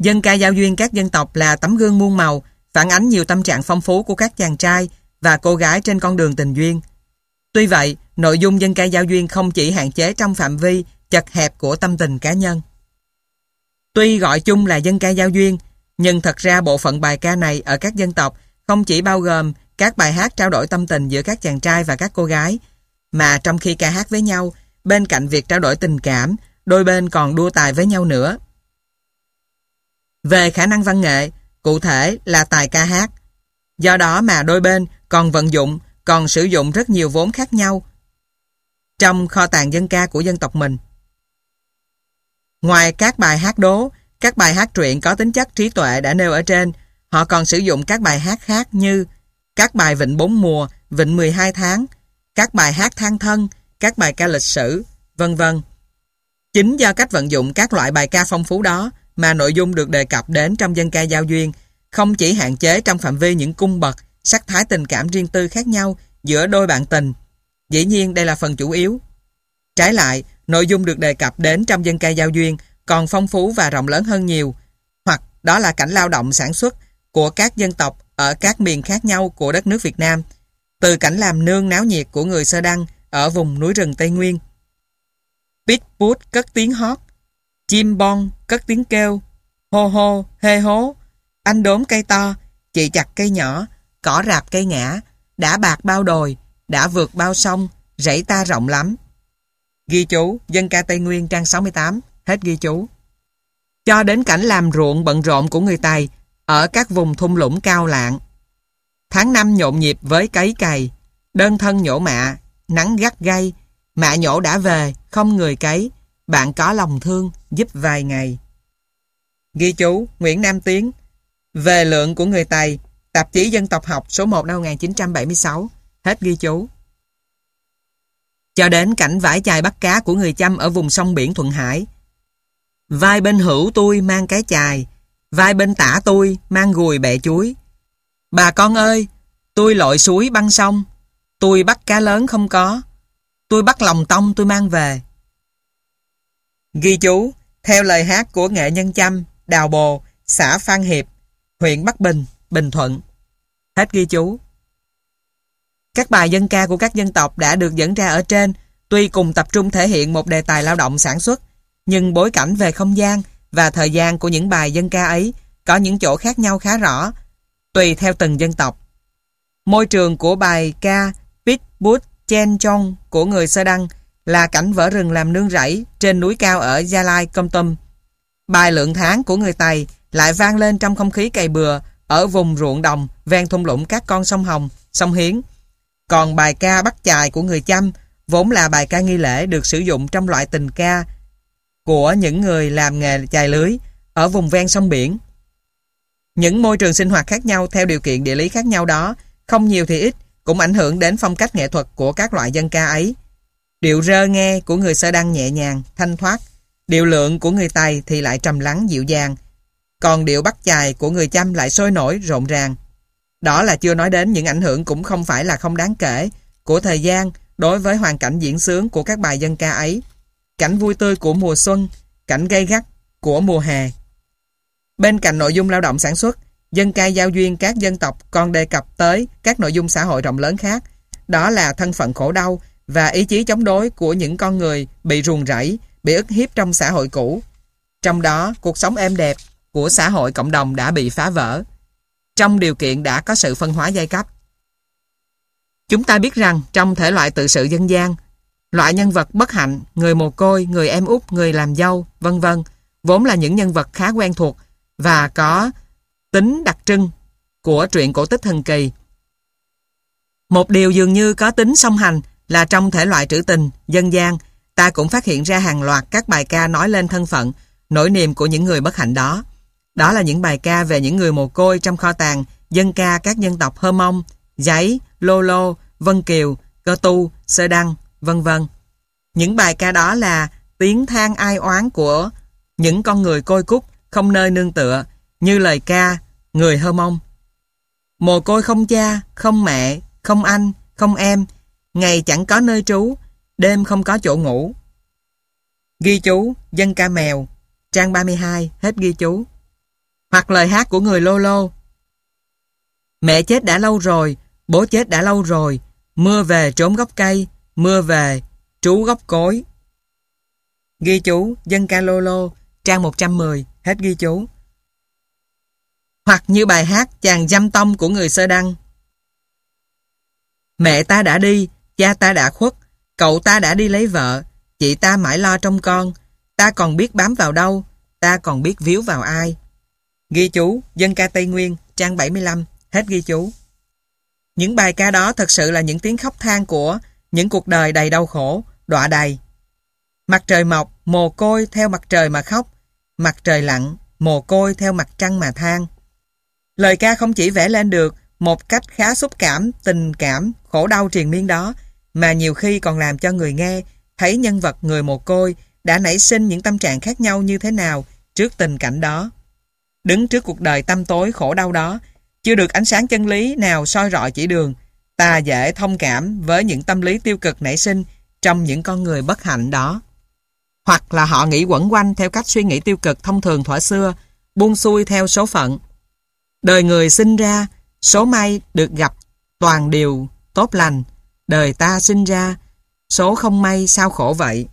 Dân ca giao duyên các dân tộc là tấm gương muôn màu, phản ánh nhiều tâm trạng phong phú của các chàng trai và cô gái trên con đường tình duyên. Tuy vậy, nội dung dân ca giao duyên không chỉ hạn chế trong phạm vi chật hẹp của tâm tình cá nhân. Tuy gọi chung là dân ca giao duyên, nhưng thật ra bộ phận bài ca này ở các dân tộc không chỉ bao gồm các bài hát trao đổi tâm tình giữa các chàng trai và các cô gái, mà trong khi ca hát với nhau, bên cạnh việc trao đổi tình cảm, đôi bên còn đua tài với nhau nữa. Về khả năng văn nghệ, cụ thể là tài ca hát. Do đó mà đôi bên còn sử dụng rất nhiều vốn khác nhau trong kho tàng dân ca của dân tộc mình. Ngoài các bài hát đố, các bài hát truyện có tính chất trí tuệ đã nêu ở trên, họ còn sử dụng các bài hát khác như các bài vịnh 4 mùa, vịnh 12 tháng, các bài hát than thân, các bài ca lịch sử, vân vân. Chính do cách vận dụng các loại bài ca phong phú đó mà nội dung được đề cập đến trong dân ca giao duyên không chỉ hạn chế trong phạm vi những cung bậc, sắc thái tình cảm riêng tư khác nhau giữa đôi bạn tình. Dĩ nhiên đây là phần chủ yếu. Trái lại, nội dung được đề cập đến trong dân ca giao duyên còn phong phú và rộng lớn hơn nhiều, hoặc đó là cảnh lao động sản xuất của các dân tộc ở các miền khác nhau của đất nước Việt Nam, từ cảnh làm nương náo nhiệt của người Sơ Đăng ở vùng núi rừng Tây Nguyên. Pít pút cất tiếng hót, chim bon cất tiếng kêu, hô hô, hê hố, anh đốn cây to, chị chặt cây nhỏ, cỏ rạp cây ngã, đã bạc bao đồi, đã vượt bao sông, rẫy ta rộng lắm. Ghi chú, dân ca Tây Nguyên trang 68, hết ghi chú. Cho đến cảnh làm ruộng bận rộn của người Tày ở các vùng thung lũng cao lạng. Tháng 5 nhộn nhịp với cấy cày, đơn thân nhổ mạ, nắng gắt gay, mạ nhổ đã về, không người cấy, bạn có lòng thương, giúp vài ngày. Ghi chú, Nguyễn Nam Tiến, Về lượng của người Tày, tạp chí Dân tộc học số 1 năm 1976, hết ghi chú. Cho đến cảnh vải chài bắt cá của người Chăm ở vùng sông biển Thuận Hải. Vai bên hữu tôi mang cái chài, vai bên tả tôi mang gùi bẹ chuối. Bà con ơi, tôi lội suối băng sông, tôi bắt cá lớn không có, tôi bắt lòng tông tôi mang về. Ghi chú, theo lời hát của nghệ nhân Chăm, Đào Bồ, xã Phan Hiệp, huyện Bắc Bình, Bình Thuận. Hết ghi chú. Các bài dân ca của các dân tộc đã được dẫn ra ở trên, tuy cùng tập trung thể hiện một đề tài lao động sản xuất, nhưng bối cảnh về không gian và thời gian của những bài dân ca ấy có những chỗ khác nhau khá rõ, tùy theo từng dân tộc. Môi trường của bài ca Pít Bút Chen Chong của người Sơ Đăng là cảnh vỡ rừng làm nương rẫy trên núi cao ở Gia Lai, Kon Tum. Bài Lượng Tháng của người Tày lại vang lên trong không khí cày bừa ở vùng ruộng đồng ven thung lũng các con sông Hồng, sông Hiến. Còn bài ca Bắt Chài của người Chăm vốn là bài ca nghi lễ được sử dụng trong loại tình ca của những người làm nghề chài lưới ở vùng ven sông biển. Những môi trường sinh hoạt khác nhau theo điều kiện địa lý khác nhau đó, không nhiều thì ít, cũng ảnh hưởng đến phong cách nghệ thuật của các loại dân ca ấy. Điệu rơ nghe của người Sơ Đăng nhẹ nhàng, thanh thoát, điệu lượng của người Tày thì lại trầm lắng dịu dàng, còn điệu Bắt Chài của người Chăm lại sôi nổi rộn ràng. Đó là chưa nói đến những ảnh hưởng cũng không phải là không đáng kể của thời gian đối với hoàn cảnh diễn xướng của các bài dân ca ấy. Cảnh vui tươi của mùa xuân, cảnh gay gắt của mùa hè. Bên cạnh nội dung lao động sản xuất, dân ca giao duyên các dân tộc còn đề cập tới các nội dung xã hội rộng lớn khác, đó là thân phận khổ đau và ý chí chống đối của những con người bị ruồng rẫy, bị ức hiếp trong xã hội cũ. Trong đó, cuộc sống êm đẹp của xã hội cộng đồng đã bị phá vỡ, trong điều kiện đã có sự phân hóa giai cấp. Chúng ta biết rằng trong thể loại tự sự dân gian, loại nhân vật bất hạnh, người mồ côi, người em út, người làm dâu, vân vân, vốn là những nhân vật khá quen thuộc và có tính đặc trưng của truyện cổ tích thần kỳ. Một điều dường như có tính song hành là trong thể loại trữ tình, dân gian, ta cũng phát hiện ra hàng loạt các bài ca nói lên thân phận, nỗi niềm của những người bất hạnh đó. Đó là những bài ca về những người mồ côi trong kho tàng dân ca các dân tộc Hơ Mông, Giấy, Lô Lô, Vân Kiều, Cơ Tu, Sơ Đăng, vân vân. Những bài ca đó là tiếng than ai oán của những con người côi cút không nơi nương tựa, như lời ca người Hơ Mông. Mồ côi không cha, không mẹ, không anh, không em, ngày chẳng có nơi trú, đêm không có chỗ ngủ. Ghi chú, dân ca Mèo, trang 32, hết ghi chú. Hoặc lời hát của người Lô Lô. Mẹ chết đã lâu rồi, bố chết đã lâu rồi, mưa về trốn gốc cây, mưa về trú gốc cối. Ghi chú dân ca Lô Lô, trang 110, hết ghi chú. Hoặc như bài hát Chàng Dăm Tông của người Sơ Đăng. Mẹ ta đã đi, cha ta đã khuất, cậu ta đã đi lấy vợ, chị ta mãi lo trông con, ta còn biết bám vào đâu, ta còn biết víu vào ai. Ghi chú dân ca Tây Nguyên, trang 75, hết ghi chú. Những bài ca đó thật sự là những tiếng khóc than của những cuộc đời đầy đau khổ, đọa đầy. Mặt trời mọc, mồ côi theo mặt trời mà khóc, mặt trời lặn, mồ côi theo mặt trăng mà than. Lời ca không chỉ vẽ lên được một cách khá xúc cảm, tình cảm, khổ đau triền miên đó, mà nhiều khi còn làm cho người nghe thấy nhân vật người mồ côi đã nảy sinh những tâm trạng khác nhau như thế nào trước tình cảnh đó. Đứng trước cuộc đời tăm tối khổ đau đó, chưa được ánh sáng chân lý nào soi rọi chỉ đường, ta dễ thông cảm với những tâm lý tiêu cực nảy sinh trong những con người bất hạnh đó. Hoặc là họ nghĩ quẩn quanh theo cách suy nghĩ tiêu cực thông thường thuở xưa, buông xuôi theo số phận. Đời người sinh ra, số may được gặp toàn điều tốt lành. Đời ta sinh ra, số không may sao khổ vậy.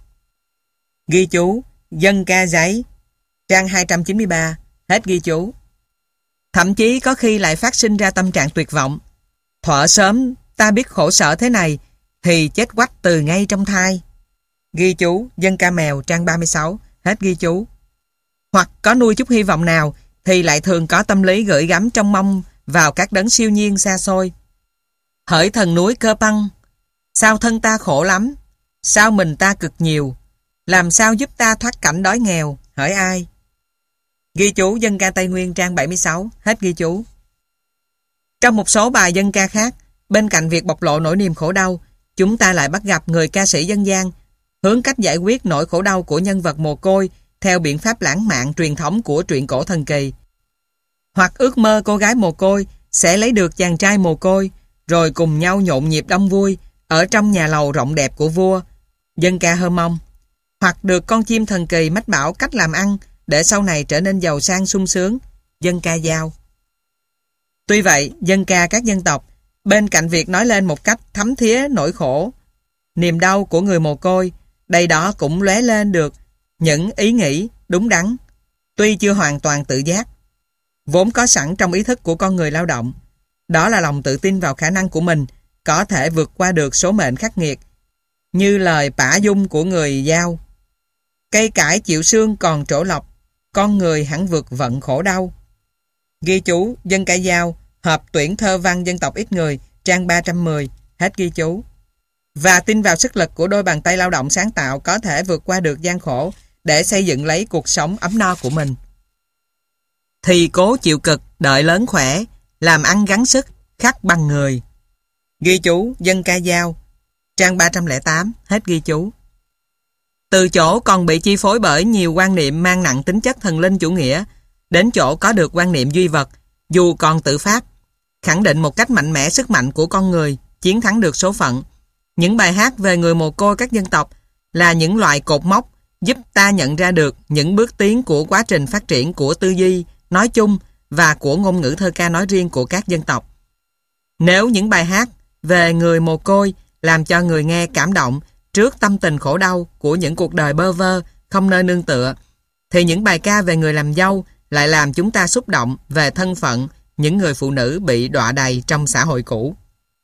Ghi chú dân ca giấy, trang 293, hết ghi chú. Thậm chí có khi lại phát sinh ra tâm trạng tuyệt vọng. Thuở sớm ta biết khổ sở thế này thì chết quách từ ngay trong thai. Ghi chú dân ca mèo, trang 36, hết ghi chú. Hoặc có nuôi chút hy vọng nào thì lại thường có tâm lý gửi gắm trong mong vào các đấng siêu nhiên xa xôi. Hỡi thần núi Cơ Păng, sao thân ta khổ lắm, sao mình ta cực nhiều, làm sao giúp ta thoát cảnh đói nghèo, hỡi ai. Ghi chú dân ca Tây Nguyên, trang 76, hết ghi chú. Trong một số bài dân ca khác, bên cạnh việc bộc lộ nỗi niềm khổ đau, chúng ta lại bắt gặp người ca sĩ dân gian hướng cách giải quyết nỗi khổ đau của nhân vật mồ côi theo biện pháp lãng mạn truyền thống của truyện cổ thần kỳ. Hoặc ước mơ cô gái mồ côi sẽ lấy được chàng trai mồ côi, rồi cùng nhau nhộn nhịp đông vui ở trong nhà lầu rộng đẹp của vua, dân ca Hơ Mông. Hoặc được con chim thần kỳ mách bảo cách làm ăn để sau này trở nên giàu sang sung sướng, dân ca Dao. Tuy vậy, dân ca các dân tộc, bên cạnh việc nói lên một cách thấm thía nỗi khổ, niềm đau của người mồ côi, đây đó cũng lóe lên được những ý nghĩ đúng đắn, tuy chưa hoàn toàn tự giác, vốn có sẵn trong ý thức của con người lao động. Đó là lòng tự tin vào khả năng của mình có thể vượt qua được số mệnh khắc nghiệt, như lời Pả Dung của người Dao. Cây cải chịu sương còn trổ lộc, con người hẳn vượt vận khổ đau. Ghi chú dân ca Dao, hợp tuyển thơ văn dân tộc ít người, trang 310, hết ghi chú. Và tin vào sức lực của đôi bàn tay lao động sáng tạo có thể vượt qua được gian khổ để xây dựng lấy cuộc sống ấm no của mình. Thì cố chịu cực, đợi lớn khỏe, làm ăn gắng sức, khắc bằng người. Ghi chú dân ca Dao, trang 308, hết ghi chú. Từ chỗ còn bị chi phối bởi nhiều quan niệm mang nặng tính chất thần linh chủ nghĩa, đến chỗ có được quan niệm duy vật, dù còn tự phát, khẳng định một cách mạnh mẽ sức mạnh của con người, chiến thắng được số phận. Những bài hát về người mồ côi các dân tộc là những loại cột mốc giúp ta nhận ra được những bước tiến của quá trình phát triển của tư duy nói chung và của ngôn ngữ thơ ca nói riêng của các dân tộc. Nếu những bài hát về người mồ côi làm cho người nghe cảm động trước tâm tình khổ đau của những cuộc đời bơ vơ, không nơi nương tựa, thì những bài ca về người làm dâu lại làm chúng ta xúc động về thân phận những người phụ nữ bị đọa đầy trong xã hội cũ.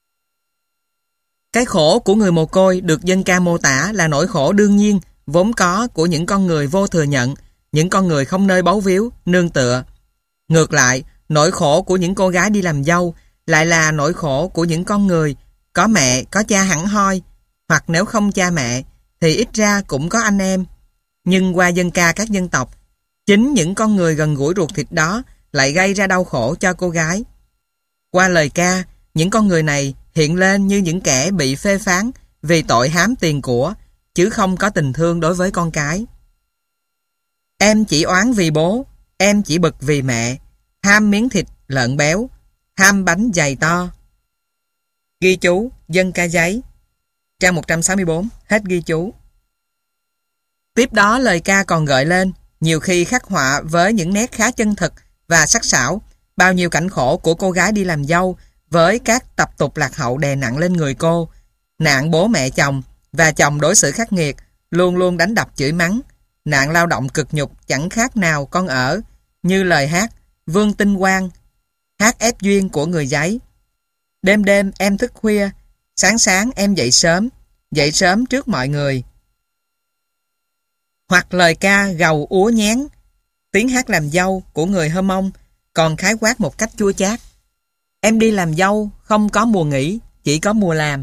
Cái khổ của người mồ côi được dân ca mô tả là nỗi khổ đương nhiên, vốn có của những con người vô thừa nhận, những con người không nơi báu víu, nương tựa. Ngược lại, nỗi khổ của những cô gái đi làm dâu lại là nỗi khổ của những con người có mẹ, có cha hẳn hoi, hoặc nếu không cha mẹ thì ít ra cũng có anh em. Nhưng qua dân ca các dân tộc, chính những con người gần gũi ruột thịt đó lại gây ra đau khổ cho cô gái. Qua lời ca, những con người này hiện lên như những kẻ bị phê phán vì tội hám tiền của, chứ không có tình thương đối với con cái. Em chỉ oán vì bố, em chỉ bực vì mẹ, ham miếng thịt lợn béo, ham bánh dày to. Ghi chú dân ca giấy, trang 164, hết ghi chú. Tiếp đó lời ca còn gợi lên, nhiều khi khắc họa với những nét khá chân thực và sắc sảo, bao nhiêu cảnh khổ của cô gái đi làm dâu với các tập tục lạc hậu đè nặng lên người cô. Nạn bố mẹ chồng và chồng đối xử khắc nghiệt, luôn luôn đánh đập chửi mắng. Nạn lao động cực nhục chẳng khác nào con ở, như lời hát Vương Tinh Quang, hát ép duyên của người Giấy. Đêm đêm em thức khuya, sáng sáng em dậy sớm trước mọi người. Hoặc lời ca gầu úa nhén, tiếng hát làm dâu của người Hơ Mông còn khái quát một cách chua chát. Em đi làm dâu không có mùa nghỉ, chỉ có mùa làm.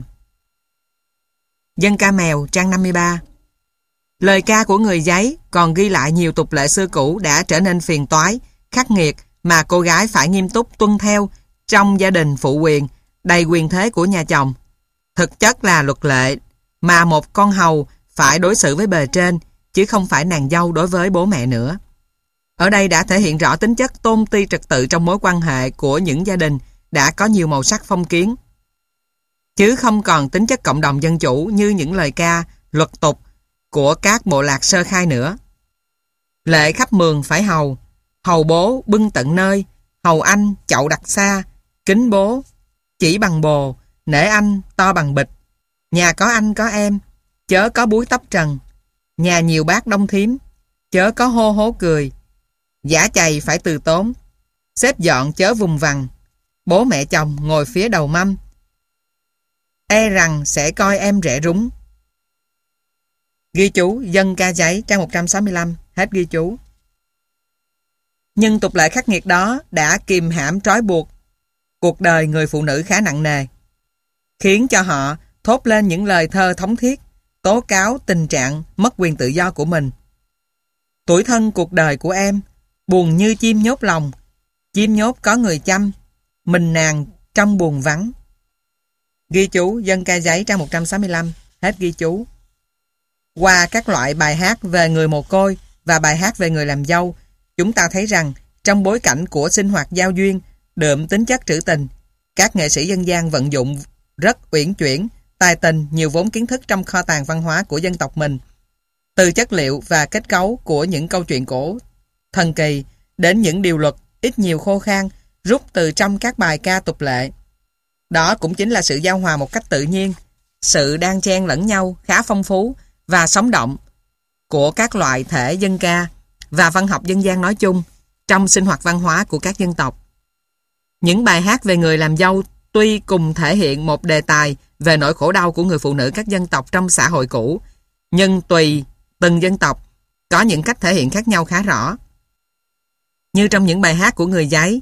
Dân ca mèo trang 53. Lời ca của người Giấy còn ghi lại nhiều tục lệ xưa cũ đã trở nên phiền toái, khắc nghiệt mà cô gái phải nghiêm túc tuân theo trong gia đình phụ quyền, đầy quyền thế của nhà chồng. Thực chất là luật lệ mà một con hầu phải đối xử với bề trên, chứ không phải nàng dâu đối với bố mẹ nữa. Ở đây đã thể hiện rõ tính chất tôn ti trật tự trong mối quan hệ của những gia đình đã có nhiều màu sắc phong kiến, chứ không còn tính chất cộng đồng dân chủ như những lời ca, luật tục của các bộ lạc sơ khai nữa. Lệ khắp mường phải hầu bố bưng tận nơi, hầu anh chậu đặt xa, kính bố chỉ bằng bồ, nể anh to bằng bịch. Nhà có anh có em, chớ có búi tóc trần. Nhà nhiều bác đông thím, chớ có hô hố cười. Giả chày phải từ tốn, xếp dọn chớ vùng vằng. Bố mẹ chồng ngồi phía đầu mâm, e rằng sẽ coi em rẻ rúng. Ghi chú Dân ca Giấy trang 165. Hết ghi chú. Nhưng tục lệ khắc nghiệt đó đã kìm hãm trói buộc cuộc đời người phụ nữ khá nặng nề, khiến cho họ thốt lên những lời thơ thống thiết, tố cáo tình trạng mất quyền tự do của mình. Tuổi thân cuộc đời của em, buồn như chim nhốt lòng, chim nhốt có người chăm, mình nàng trong buồn vắng. Ghi chú Dân ca Giấy trang 165. Hết ghi chú. Qua các loại bài hát về người mồ côi và bài hát về người làm dâu, chúng ta thấy rằng trong bối cảnh của sinh hoạt giao duyên đượm tính chất trữ tình, các nghệ sĩ dân gian vận dụng rất uyển chuyển, tài tình nhiều vốn kiến thức trong kho tàng văn hóa của dân tộc mình. Từ chất liệu và kết cấu của những câu chuyện cổ thần kỳ đến những điều luật ít nhiều khô khan rút từ trong các bài ca tục lệ. Đó cũng chính là sự giao hòa một cách tự nhiên, sự đan xen lẫn nhau khá phong phú và sống động của các loại thể dân ca và văn học dân gian nói chung trong sinh hoạt văn hóa của các dân tộc. Những bài hát về người làm dâu tuy cùng thể hiện một đề tài về nỗi khổ đau của người phụ nữ các dân tộc trong xã hội cũ, nhưng tùy từng dân tộc có những cách thể hiện khác nhau khá rõ. Như trong những bài hát của người Giấy,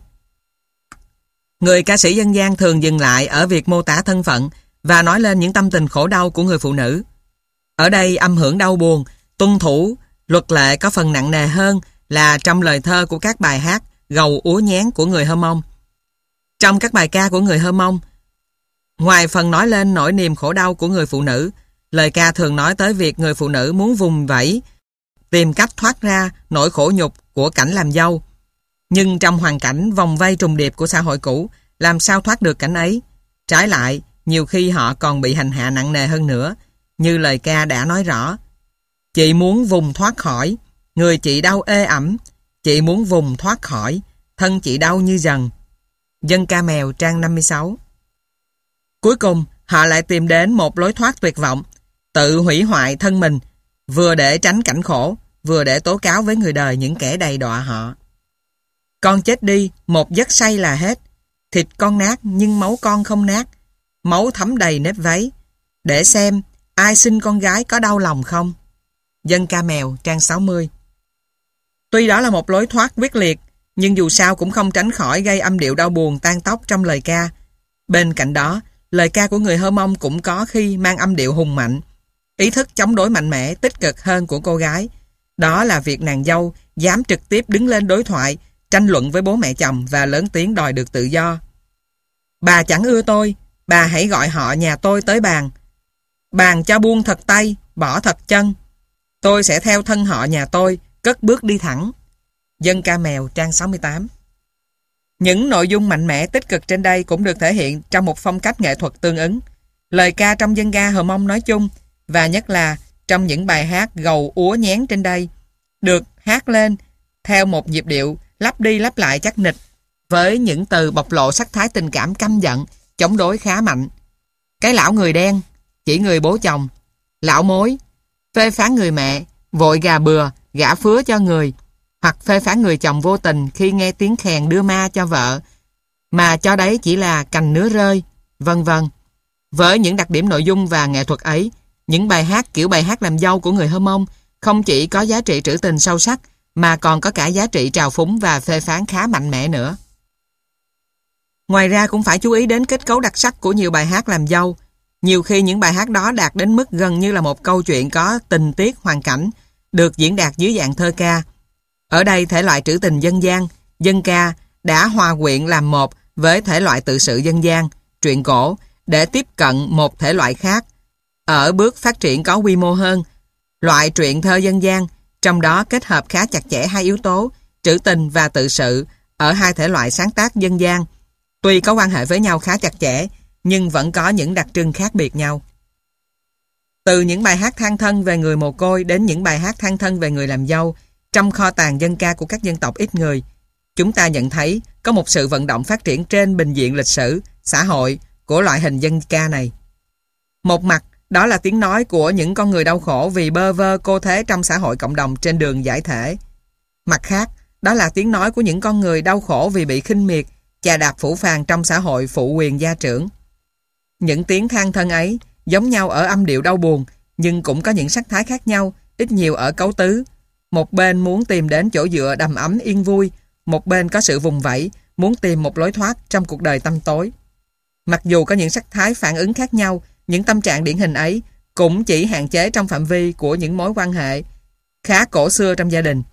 người ca sĩ dân gian thường dừng lại ở việc mô tả thân phận và nói lên những tâm tình khổ đau của người phụ nữ. Ở đây âm hưởng đau buồn, tuân thủ luật lệ có phần nặng nề hơn là trong lời thơ của các bài hát gầu úa nhén của người Hơ Mông. Trong các bài ca của người Hơ Mông, ngoài phần nói lên nỗi niềm khổ đau của người phụ nữ, lời ca thường nói tới việc người phụ nữ muốn vùng vẫy, tìm cách thoát ra nỗi khổ nhục của cảnh làm dâu. Nhưng trong hoàn cảnh vòng vây trùng điệp của xã hội cũ, làm sao thoát được cảnh ấy? Trái lại, nhiều khi họ còn bị hành hạ nặng nề hơn nữa, như lời ca đã nói rõ. Chị muốn vùng thoát khỏi, người chị đau ê ẩm, chị muốn vùng thoát khỏi, thân chị đau như dần. Dân ca mèo trang 56. Cuối cùng, họ lại tìm đến một lối thoát tuyệt vọng, tự hủy hoại thân mình, vừa để tránh cảnh khổ, vừa để tố cáo với người đời những kẻ đầy đọa họ. Con chết đi, một giấc say là hết. Thịt con nát nhưng máu con không nát, máu thấm đầy nếp váy. Để xem ai sinh con gái có đau lòng không. Dân ca mèo trang 60. Tuy đó là một lối thoát quyết liệt, nhưng dù sao cũng không tránh khỏi gây âm điệu đau buồn tan tóc trong lời ca. Bên cạnh đó, lời ca của người Hơ Mông cũng có khi mang âm điệu hùng mạnh, ý thức chống đối mạnh mẽ, tích cực hơn của cô gái. Đó là việc nàng dâu dám trực tiếp đứng lên đối thoại, tranh luận với bố mẹ chồng và lớn tiếng đòi được tự do. Bà chẳng ưa tôi, bà hãy gọi họ nhà tôi tới bàn. Bàn cho buông thật tay, bỏ thật chân. Tôi sẽ theo thân họ nhà tôi, cất bước đi thẳng. Dân ca mèo trang 68. Những nội dung mạnh mẽ tích cực trên đây cũng được thể hiện trong một phong cách nghệ thuật tương ứng. Lời ca trong dân ca Hơ Mông nói chung, và nhất là trong những bài hát gầu úa nhén trên đây, được hát lên theo một nhịp điệu lắp đi lắp lại chắc nịch, với những từ bộc lộ sắc thái tình cảm căm giận, chống đối khá mạnh. Cái lão người đen, chỉ người bố chồng, lão mối, phê phán người mẹ, vội gà bừa, gả phứa cho người, hoặc phê phán người chồng vô tình khi nghe tiếng khèn đưa ma cho vợ, mà cho đấy chỉ là cành nứa rơi, vân vân. Với những đặc điểm nội dung và nghệ thuật ấy, những bài hát kiểu bài hát làm dâu của người Hơ Mông không chỉ có giá trị trữ tình sâu sắc, mà còn có cả giá trị trào phúng và phê phán khá mạnh mẽ nữa. Ngoài ra cũng phải chú ý đến kết cấu đặc sắc của nhiều bài hát làm dâu. Nhiều khi những bài hát đó đạt đến mức gần như là một câu chuyện có tình tiết hoàn cảnh, được diễn đạt dưới dạng thơ ca. Ở đây thể loại trữ tình dân gian, dân ca đã hòa quyện làm một với thể loại tự sự dân gian, truyện cổ, để tiếp cận một thể loại khác. Ở bước phát triển có quy mô hơn, loại truyện thơ dân gian, trong đó kết hợp khá chặt chẽ hai yếu tố, trữ tình và tự sự, ở hai thể loại sáng tác dân gian. Tuy có quan hệ với nhau khá chặt chẽ, nhưng vẫn có những đặc trưng khác biệt nhau. Từ những bài hát than thân về người mồ côi đến những bài hát than thân về người làm dâu, trong kho tàng dân ca của các dân tộc ít người, chúng ta nhận thấy có một sự vận động phát triển trên bình diện lịch sử, xã hội của loại hình dân ca này. Một mặt, đó là tiếng nói của những con người đau khổ vì bơ vơ cô thế trong xã hội cộng đồng trên đường giải thể. Mặt khác, đó là tiếng nói của những con người đau khổ vì bị khinh miệt, chà đạp phủ phàng trong xã hội phụ quyền gia trưởng. Những tiếng than thân ấy giống nhau ở âm điệu đau buồn, nhưng cũng có những sắc thái khác nhau, ít nhiều ở cấu tứ. Một bên muốn tìm đến chỗ dựa đầm ấm yên vui, một bên có sự vùng vẫy, muốn tìm một lối thoát trong cuộc đời tăm tối. Mặc dù có những sắc thái phản ứng khác nhau, những tâm trạng điển hình ấy cũng chỉ hạn chế trong phạm vi của những mối quan hệ khá cổ xưa trong gia đình,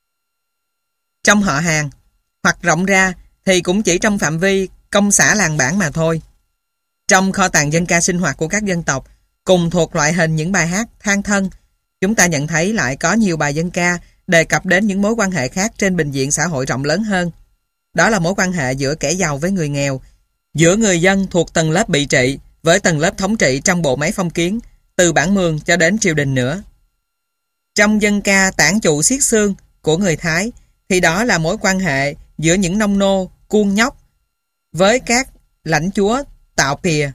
trong họ hàng, hoặc rộng ra thì cũng chỉ trong phạm vi công xã làng bản mà thôi. Trong kho tàng dân ca sinh hoạt của các dân tộc, cùng thuộc loại hình những bài hát than thân, chúng ta nhận thấy lại có nhiều bài dân ca đề cập đến những mối quan hệ khác trên bình diện xã hội rộng lớn hơn. Đó là mối quan hệ giữa kẻ giàu với người nghèo, giữa người dân thuộc tầng lớp bị trị với tầng lớp thống trị trong bộ máy phong kiến, từ bản mường cho đến triều đình nữa. Trong dân ca tản trụ xiết xương của người Thái, thì đó là mối quan hệ giữa những nông nô cuông nhóc với các lãnh chúa tạo pìa.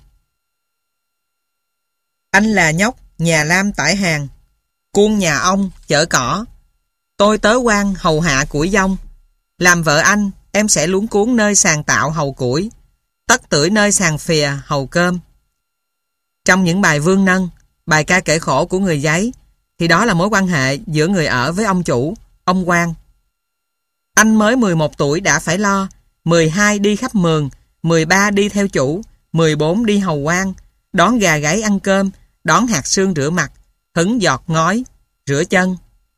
Anh là nhóc nhà lam tải hàng, cuông nhà ông chở cỏ, tôi tớ quan hầu hạ củi dông, làm vợ anh em sẽ luống cuốn nơi sàn tạo hầu củi, tất tưởi nơi sàn phìa hầu cơm. Trong những bài vương nâng, bài ca kể khổ của người Giấy, thì đó là mối quan hệ giữa người ở với ông chủ, ông quan. Anh mới 11 tuổi đã phải lo, 12 đi khắp mường, 13 đi theo chủ, 14 đi hầu quan, đón gà gáy ăn cơm, đón hạt sương rửa mặt, hứng giọt ngói, rửa chân.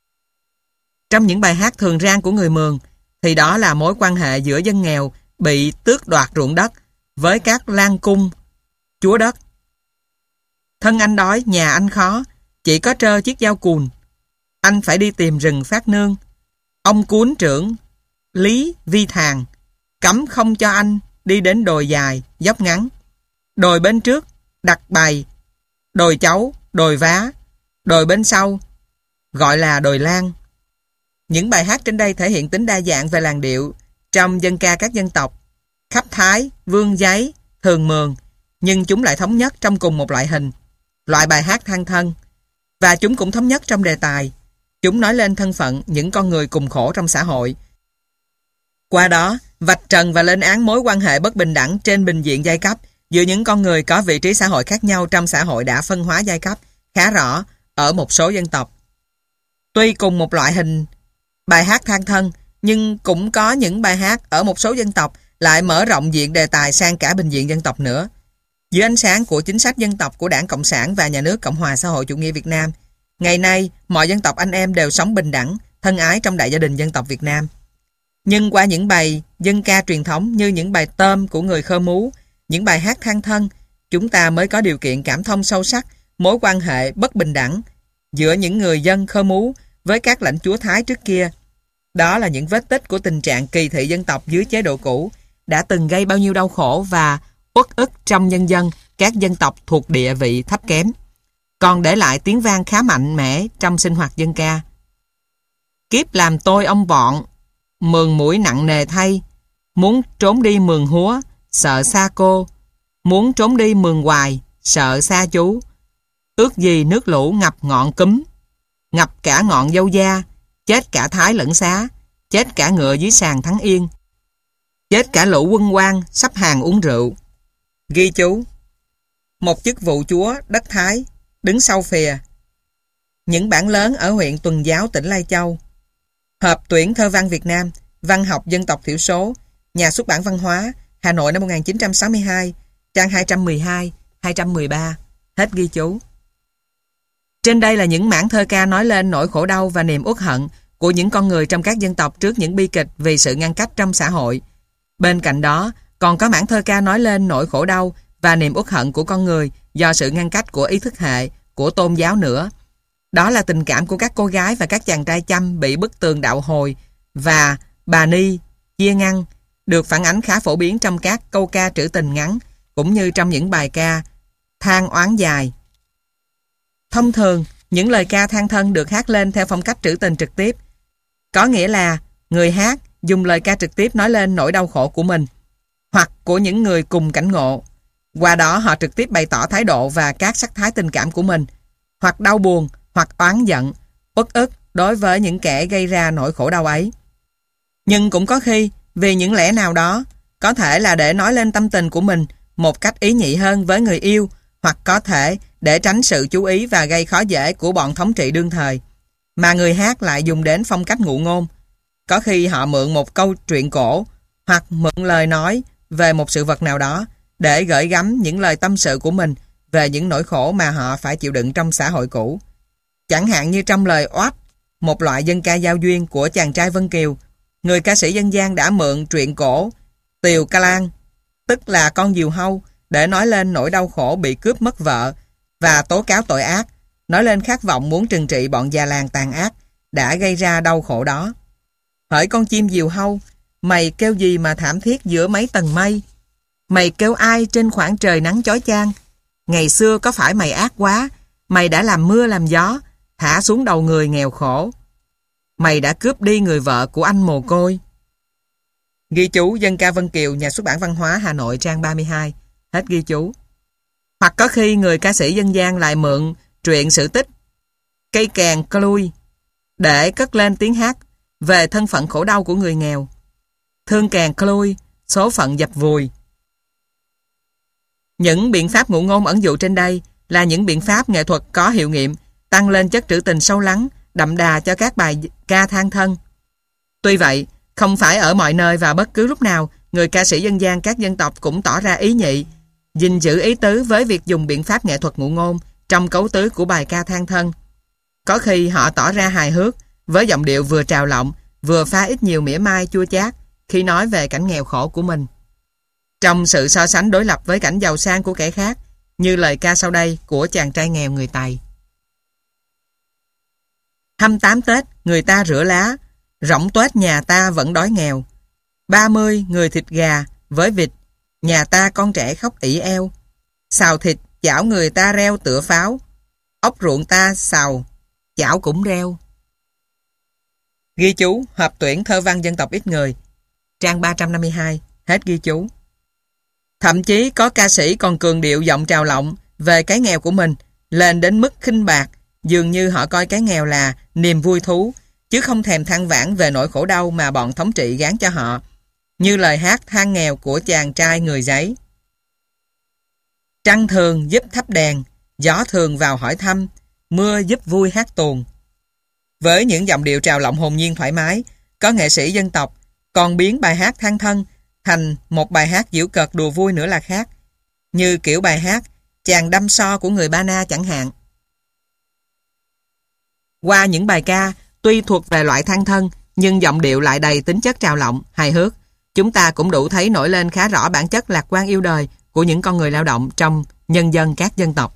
Trong những bài hát thường rang của người Mường, thì đó là mối quan hệ giữa dân nghèo bị tước đoạt ruộng đất với các lang cung, chúa đất. Thân anh đói, nhà anh khó, chỉ có trơ chiếc dao cùn, anh phải đi tìm rừng phát nương. Ông cuốn trưởng Lý Vi Thàng cấm không cho anh đi đến đồi dài, dốc ngắn. Đồi bên trước đặt bày, đồi chấu, đồi vá, đồi bên sau gọi là đồi lan. Những bài hát trên đây thể hiện tính đa dạng về làn điệu trong dân ca các dân tộc, khắp Thái, Vương Giấy, Thường Mường, nhưng chúng lại thống nhất trong cùng một loại hình, loại bài hát than thân. Và chúng cũng thống nhất trong đề tài. Chúng nói lên thân phận những con người cùng khổ trong xã hội. Qua đó, vạch trần và lên án mối quan hệ bất bình đẳng trên bình diện giai cấp giữa những con người có vị trí xã hội khác nhau trong xã hội đã phân hóa giai cấp khá rõ ở một số dân tộc. Tuy cùng một loại hình bài hát than thân, nhưng cũng có những bài hát ở một số dân tộc lại mở rộng diện đề tài sang cả bình diện dân tộc nữa. Dưới ánh sáng của chính sách dân tộc của Đảng Cộng sản và Nhà nước Cộng hòa xã hội chủ nghĩa Việt Nam, ngày nay mọi dân tộc anh em đều sống bình đẳng, thân ái trong đại gia đình dân tộc Việt Nam. Nhưng qua những bài dân ca truyền thống như những bài tôm của người Khơ Mú, những bài hát than thân, chúng ta mới có điều kiện cảm thông sâu sắc mối quan hệ bất bình đẳng giữa những người dân Khơ Mú với các lãnh chúa Thái trước kia. Đó là những vết tích của tình trạng kỳ thị dân tộc dưới chế độ cũ đã từng gây bao nhiêu đau khổ và uất ức trong nhân dân các dân tộc thuộc địa vị thấp kém, còn để lại tiếng vang khá mạnh mẽ trong sinh hoạt dân ca. Kiếp làm tôi ông bọn, mườn mũi nặng nề thay, muốn trốn đi mườn húa, sợ xa cô, muốn trốn đi mườn hoài, sợ xa chú. Ước gì nước lũ ngập ngọn cúm, ngập cả ngọn dâu da, chết cả Thái lẫn Xá, chết cả ngựa dưới sàn Thắng Yên, chết cả lũ quân quan sắp hàng uống rượu. Ghi chú: một chức vụ chúa đất Thái, đứng sau phìa. Những bản lớn ở huyện Tuần Giáo, tỉnh Lai Châu. Hợp tuyển thơ văn Việt Nam, văn học dân tộc thiểu số, Nhà xuất bản Văn hóa, Hà Nội năm 1962, trang 212, 213. Hết ghi chú. Trên đây là những mảng thơ ca nói lên nỗi khổ đau và niềm uất hận của những con người trong các dân tộc trước những bi kịch vì sự ngăn cách trong xã hội. Bên cạnh đó, còn có mảng thơ ca nói lên nỗi khổ đau và niềm uất hận của con người do sự ngăn cách của ý thức hệ, của tôn giáo nữa. Đó là tình cảm của các cô gái và các chàng trai chăm bị bức tường đạo hồi và bà ni, chia ngăn, được phản ánh khá phổ biến trong các câu ca trữ tình ngắn, cũng như trong những bài ca than oán dài. Thông thường, những lời ca than thân được hát lên theo phong cách trữ tình trực tiếp. Có nghĩa là người hát dùng lời ca trực tiếp nói lên nỗi đau khổ của mình, hoặc của những người cùng cảnh ngộ. Qua đó họ trực tiếp bày tỏ thái độ và các sắc thái tình cảm của mình, hoặc đau buồn, hoặc oán giận, uất ức đối với những kẻ gây ra nỗi khổ đau ấy. Nhưng cũng có khi, vì những lẽ nào đó, có thể là để nói lên tâm tình của mình một cách ý nhị hơn với người yêu, hoặc có thể để tránh sự chú ý và gây khó dễ của bọn thống trị đương thời, mà người hát lại dùng đến phong cách ngụ ngôn. Có khi họ mượn một câu truyện cổ, hoặc mượn lời nói về một sự vật nào đó để gửi gắm những lời tâm sự của mình về những nỗi khổ mà họ phải chịu đựng trong xã hội cũ. Chẳng hạn như trong lời Oát, một loại dân ca giao duyên của chàng trai Vân Kiều, người ca sĩ dân gian đã mượn truyện cổ Tiều Ca Lan, tức là con diều hâu, để nói lên nỗi đau khổ bị cướp mất vợ và tố cáo tội ác, nói lên khát vọng muốn trừng trị bọn già làng tàn ác đã gây ra đau khổ đó. Hỡi con chim diều hâu, mày kêu gì mà thảm thiết giữa mấy tầng mây? Mày kêu ai trên khoảng trời nắng chói chang? Ngày xưa có phải mày ác quá, mày đã làm mưa làm gió, thả xuống đầu người nghèo khổ. Mày đã cướp đi người vợ của anh mồ côi. Ghi chú dân ca Vân Kiều, Nhà xuất bản Văn hóa, Hà Nội, trang 32. Hết ghi chú. Hoặc có khi người ca sĩ dân gian lại mượn truyện sự tích Cây Kèn Clui để cất lên tiếng hát về thân phận khổ đau của người nghèo. Thương kèn Clui, số phận dập vùi. Những biện pháp ngụ ngôn ẩn dụ trên đây là những biện pháp nghệ thuật có hiệu nghiệm, tăng lên chất trữ tình sâu lắng, đậm đà cho các bài ca than thân. Tuy vậy, không phải ở mọi nơi và bất cứ lúc nào người ca sĩ dân gian các dân tộc cũng tỏ ra ý nhị, gìn giữ ý tứ với việc dùng biện pháp nghệ thuật ngụ ngôn trong cấu tứ của bài ca than thân. Có khi họ tỏ ra hài hước với giọng điệu vừa trào lộng, vừa pha ít nhiều mỉa mai chua chát khi nói về cảnh nghèo khổ của mình, trong sự so sánh đối lập với cảnh giàu sang của kẻ khác, như lời ca sau đây của chàng trai nghèo người Tày. 28 Tết người ta rửa lá, rỗng tuết nhà ta vẫn đói nghèo. 30 người thịt gà với vịt, nhà ta con trẻ khóc ỉ eo. Xào thịt chảo người ta reo tựa pháo, ốc ruộng ta xào chảo cũng reo. Ghi chú hợp tuyển thơ văn dân tộc ít người, trang 352. Hết ghi chú. Thậm chí có ca sĩ còn cường điệu giọng trào lộng về cái nghèo của mình lên đến mức khinh bạc, dường như họ coi cái nghèo là niềm vui thú, chứ không thèm than vãn về nỗi khổ đau mà bọn thống trị gán cho họ, như lời hát than nghèo của chàng trai người Giấy. Trăng thường giúp thắp đèn, gió thường vào hỏi thăm, mưa giúp vui hát tuồng. Với những giọng điệu trào lộng hồn nhiên thoải mái, có nghệ sĩ dân tộc còn biến bài hát than thân thành một bài hát giễu cợt đùa vui nữa là khác, như kiểu bài hát Chàng Đâm So của người Ba Na chẳng hạn. Qua những bài ca tuy thuộc về loại than thân nhưng giọng điệu lại đầy tính chất trào lộng, hài hước, chúng ta cũng đủ thấy nổi lên khá rõ bản chất lạc quan yêu đời của những con người lao động trong nhân dân các dân tộc.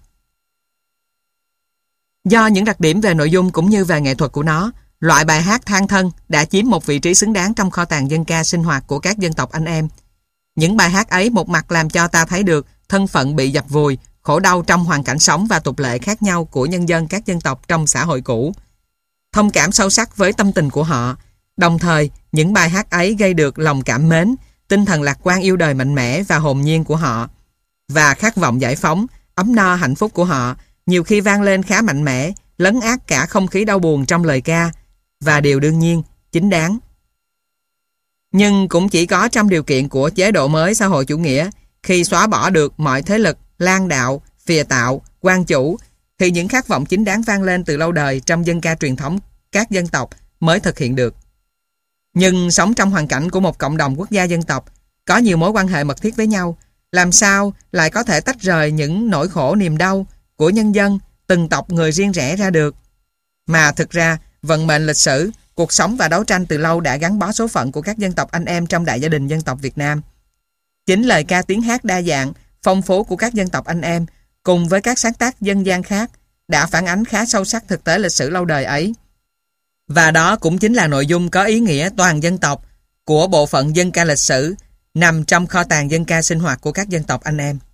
Do những đặc điểm về nội dung cũng như về nghệ thuật của nó, loại bài hát than thân đã chiếm một vị trí xứng đáng trong kho tàng dân ca sinh hoạt của các dân tộc anh em. Những bài hát ấy một mặt làm cho ta thấy được thân phận bị dập vùi, khổ đau trong hoàn cảnh sống và tục lệ khác nhau của nhân dân các dân tộc trong xã hội cũ. Thông cảm sâu sắc với tâm tình của họ, Đồng thời, những bài hát ấy gây được lòng cảm mến, tinh thần lạc quan yêu đời mạnh mẽ và hồn nhiên của họ, và khát vọng giải phóng, ấm no hạnh phúc của họ, nhiều khi vang lên khá mạnh mẽ, lấn át cả không khí đau buồn trong lời ca, và điều đương nhiên, chính đáng. Nhưng cũng chỉ có trong điều kiện của chế độ mới xã hội chủ nghĩa, khi xóa bỏ được mọi thế lực, lan đạo, phìa tạo, quan chủ, thì những khát vọng chính đáng vang lên từ lâu đời trong dân ca truyền thống các dân tộc mới thực hiện được. Nhưng sống trong hoàn cảnh của một cộng đồng quốc gia dân tộc, có nhiều mối quan hệ mật thiết với nhau, làm sao lại có thể tách rời những nỗi khổ niềm đau của nhân dân, từng tộc người riêng rẽ ra được. Mà thực ra, vận mệnh lịch sử, cuộc sống và đấu tranh từ lâu đã gắn bó số phận của các dân tộc anh em trong đại gia đình dân tộc Việt Nam. Chính lời ca tiếng hát đa dạng, phong phú của các dân tộc anh em, cùng với các sáng tác dân gian khác, đã phản ánh khá sâu sắc thực tế lịch sử lâu đời ấy. Và đó cũng chính là nội dung có ý nghĩa toàn dân tộc của bộ phận dân ca lịch sử nằm trong kho tàng dân ca sinh hoạt của các dân tộc anh em.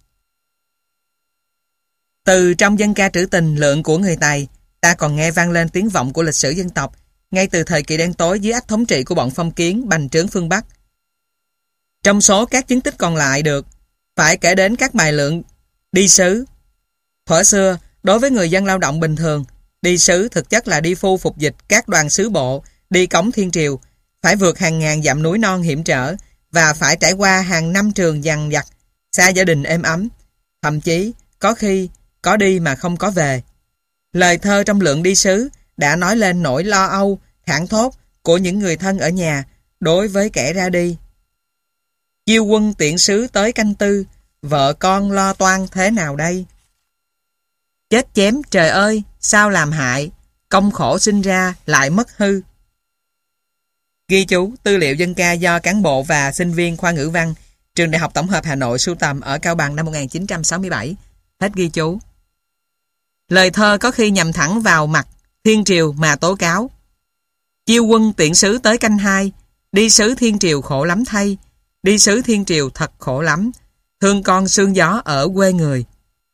Từ trong dân ca trữ tình lượng của người Tày, ta còn nghe vang lên tiếng vọng của lịch sử dân tộc ngay từ thời kỳ đen tối dưới ách thống trị của bọn phong kiến bành trướng phương Bắc. Trong số các chứng tích còn lại được, phải kể đến các bài lượng đi sứ. Thuở xưa, đối với người dân lao động bình thường, đi sứ thực chất là đi phu phục dịch các đoàn sứ bộ, đi cống thiên triều, phải vượt hàng ngàn dặm núi non hiểm trở và phải trải qua hàng năm trường dằn vặt, xa gia đình êm ấm, thậm chí có khi có đi mà không có về. Lời thơ trong lượng đi sứ đã nói lên nỗi lo âu, thảng thốt của những người thân ở nhà đối với kẻ ra đi. Chiêu quân tiễn sứ tới canh tư, vợ con lo toan thế nào đây? Chết chém trời ơi, sao làm hại, công khổ sinh ra lại mất hư. Ghi chú tư liệu dân ca do cán bộ và sinh viên khoa ngữ văn Trường Đại học Tổng hợp Hà Nội sưu tầm ở Cao Bằng năm 1967. Hết ghi chú. Lời thơ có khi nhằm thẳng vào mặt thiên triều mà tố cáo. Chiêu quân tiễn sứ tới canh hai, đi sứ thiên triều khổ lắm thay, đi sứ thiên triều thật khổ lắm, thương con sương gió ở quê người.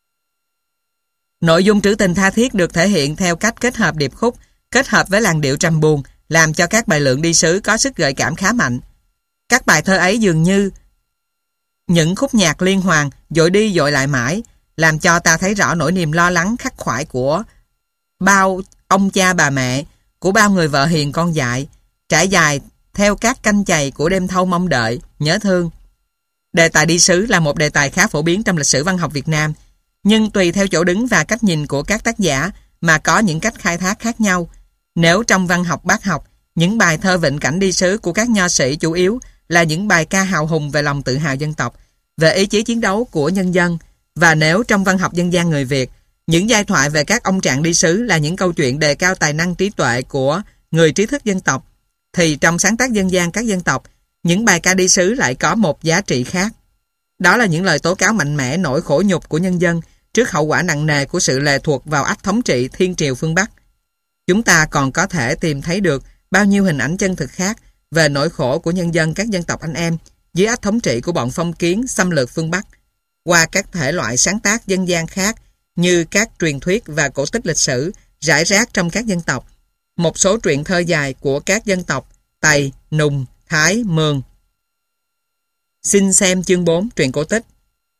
Nội dung trữ tình tha thiết được thể hiện theo cách kết hợp điệp khúc, kết hợp với làn điệu trầm buồn, làm cho các bài lượng đi sứ có sức gợi cảm khá mạnh. Các bài thơ ấy dường như những khúc nhạc liên hoàn, dội đi dội lại mãi, làm cho ta thấy rõ nỗi niềm lo lắng khắc khoải của bao ông cha bà mẹ, của bao người vợ hiền con dại, trải dài theo các canh chày của đêm thâu mong đợi, nhớ thương. Đề tài đi sứ là một đề tài khá phổ biến trong lịch sử văn học Việt Nam, nhưng tùy theo chỗ đứng và cách nhìn của các tác giả mà có những cách khai thác khác nhau. Nếu trong văn học bác học, những bài thơ vịnh cảnh đi sứ của các nho sĩ chủ yếu là những bài ca hào hùng về lòng tự hào dân tộc, về ý chí chiến đấu của nhân dân, và nếu trong văn học dân gian người Việt, những giai thoại về các ông trạng đi sứ là những câu chuyện đề cao tài năng trí tuệ của người trí thức dân tộc, thì trong sáng tác dân gian các dân tộc, những bài ca đi sứ lại có một giá trị khác. Đó là những lời tố cáo mạnh mẽ nỗi khổ nhục của nhân dân trước hậu quả nặng nề của sự lệ thuộc vào ách thống trị thiên triều phương Bắc. Chúng ta còn có thể tìm thấy được bao nhiêu hình ảnh chân thực khác về nỗi khổ của nhân dân các dân tộc anh em dưới ách thống trị của bọn phong kiến xâm lược phương Bắc, qua các thể loại sáng tác dân gian khác như các truyền thuyết và cổ tích lịch sử rải rác trong các dân tộc, một số truyện thơ dài của các dân tộc Tày, Nùng, Thái, Mường. Xin xem chương 4 truyện cổ tích.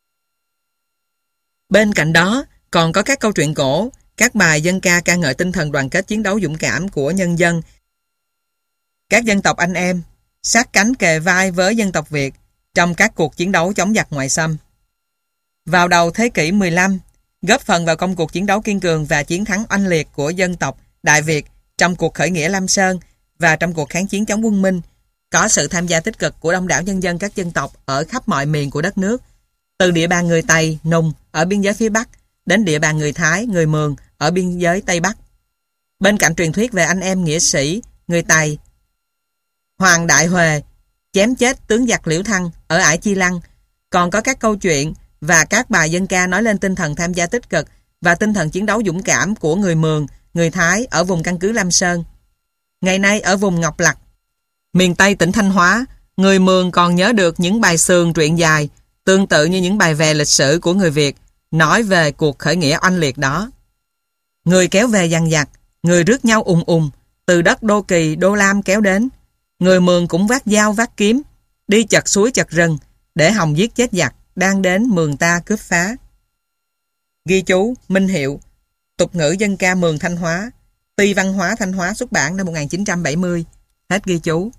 Bên cạnh đó, còn có các câu chuyện cổ, các bài dân ca ca ngợi tinh thần đoàn kết chiến đấu dũng cảm của nhân dân. Các dân tộc anh em sát cánh kề vai với dân tộc Việt trong các cuộc chiến đấu chống giặc ngoại xâm. Vào đầu thế kỷ 15, góp phần vào công cuộc chiến đấu kiên cường và chiến thắng oanh liệt của dân tộc Đại Việt trong cuộc khởi nghĩa Lam Sơn và trong cuộc kháng chiến chống quân Minh, có sự tham gia tích cực của đông đảo nhân dân các dân tộc ở khắp mọi miền của đất nước, từ địa bàn người Tày, Nùng ở biên giới phía Bắc đến địa bàn người Thái, người Mường ở biên giới Tây Bắc. Bên cạnh truyền thuyết về anh em nghĩa sĩ người Tày Hoàng Đại Huệ chém chết tướng giặc Liễu Thăng ở ải Chi Lăng, còn có các câu chuyện và các bài dân ca nói lên tinh thần tham gia tích cực và tinh thần chiến đấu dũng cảm của người Mường, người Thái ở vùng căn cứ Lam Sơn. Ngày nay ở vùng Ngọc Lặc, miền Tây tỉnh Thanh Hóa, người Mường còn nhớ được những bài xường truyện dài tương tự như những bài về lịch sử của người Việt nói về cuộc khởi nghĩa oanh liệt đó. Người kéo về dằng dặc, người rước nhau ùng ùng, từ đất Đô Kỳ, Đô Lam kéo đến. Người Mường cũng vác dao vác kiếm, đi chật suối chật rừng, để hòng giết chết giặc đang đến Mường ta cướp phá. Ghi chú, minh hiệu, tục ngữ dân ca Mường Thanh Hóa, Ty Văn hóa Thanh Hóa xuất bản năm 1970. Hết ghi chú.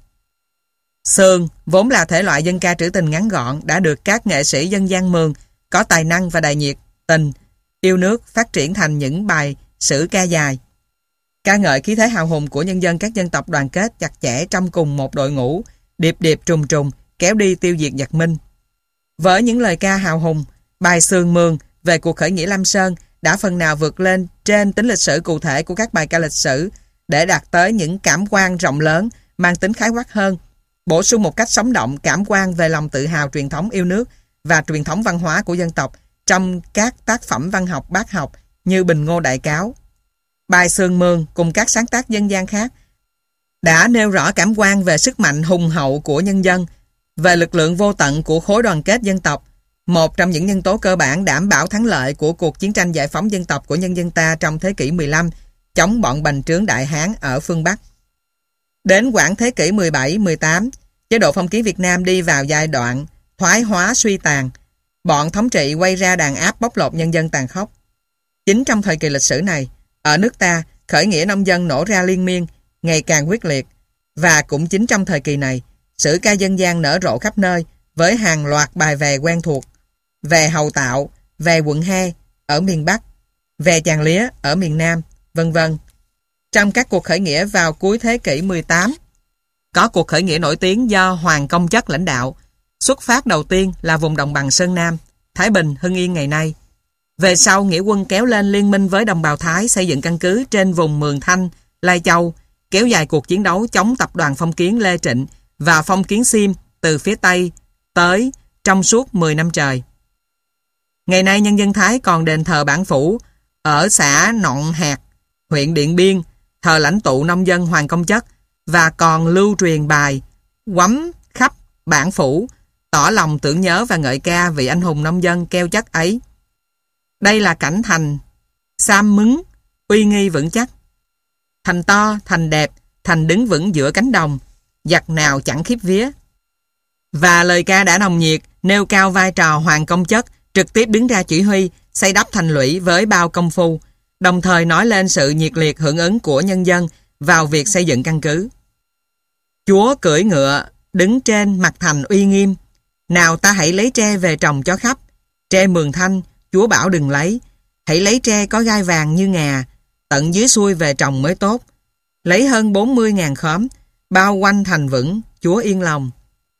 Sườn vốn là thể loại dân ca trữ tình ngắn gọn đã được các nghệ sĩ dân gian Mường có tài năng và đầy nhiệt tình, yêu nước phát triển thành những bài sử ca dài. Ca ngợi khí thế hào hùng của nhân dân các dân tộc đoàn kết chặt chẽ trong cùng một đội ngũ, điệp điệp trùng trùng, kéo đi tiêu diệt giặc Minh. Với những lời ca hào hùng, bài Sườn Mường về cuộc khởi nghĩa Lam Sơn đã phần nào vượt lên trên tính lịch sử cụ thể của các bài ca lịch sử để đạt tới những cảm quan rộng lớn, mang tính khái quát hơn, bổ sung một cách sống động cảm quan về lòng tự hào truyền thống yêu nước và truyền thống văn hóa của dân tộc trong các tác phẩm văn học bác học như Bình Ngô Đại Cáo. Bài Sườn Mường cùng các sáng tác dân gian khác đã nêu rõ cảm quan về sức mạnh hùng hậu của nhân dân, về lực lượng vô tận của khối đoàn kết dân tộc, một trong những nhân tố cơ bản đảm bảo thắng lợi của cuộc chiến tranh giải phóng dân tộc của nhân dân ta trong thế kỷ 15 chống bọn bành trướng Đại Hán ở phương Bắc. Đến khoảng thế kỷ 17-18, chế độ phong kiến Việt Nam đi vào giai đoạn thoái hóa suy tàn, bọn thống trị quay ra đàn áp bóc lột nhân dân tàn khốc. Chính trong thời kỳ lịch sử này, ở nước ta, khởi nghĩa nông dân nổ ra liên miên, ngày càng quyết liệt, và cũng chính trong thời kỳ này, sử ca dân gian nở rộ khắp nơi với hàng loạt bài về quen thuộc, về Hầu Tạo, về Quận 2 ở miền Bắc, về Chàng Lía ở miền Nam, vân vân. Trong các cuộc khởi nghĩa vào cuối thế kỷ 18, có cuộc khởi nghĩa nổi tiếng do Hoàng Công Chất lãnh đạo, xuất phát đầu tiên là vùng đồng bằng Sơn Nam, Thái Bình, Hưng Yên ngày nay. Về sau, nghĩa quân kéo lên liên minh với đồng bào Thái xây dựng căn cứ trên vùng Mường Thanh, Lai Châu, kéo dài cuộc chiến đấu chống tập đoàn phong kiến Lê Trịnh và phong kiến Sim từ phía Tây tới trong suốt 10 năm trời. Ngày nay, nhân dân Thái còn đền thờ Bản Phủ ở xã Nọn Hạt, huyện Điện Biên, thờ lãnh tụ nông dân Hoàng Công Chất, và còn lưu truyền bài quắm khắp Bản Phủ, tỏ lòng tưởng nhớ và ngợi ca vị anh hùng nông dân keo chất ấy. Đây là cảnh thành Sam Mứng, uy nghi vững chắc. Thành to, thành đẹp, thành đứng vững giữa cánh đồng, giặc nào chẳng khiếp vía. Và lời ca đã nồng nhiệt, nêu cao vai trò Hoàng Công Chất, trực tiếp đứng ra chỉ huy, xây đắp thành lũy với bao công phu, đồng thời nói lên sự nhiệt liệt hưởng ứng của nhân dân vào việc xây dựng căn cứ. Chúa cưỡi ngựa, đứng trên mặt thành uy nghiêm. Nào ta hãy lấy tre về trồng cho khắp. Tre Mường Thanh, Chúa bảo đừng lấy. Hãy lấy tre có gai vàng như ngà, tận dưới xuôi về trồng mới tốt. Lấy hơn 40.000 khóm, bao quanh thành vững, Chúa yên lòng.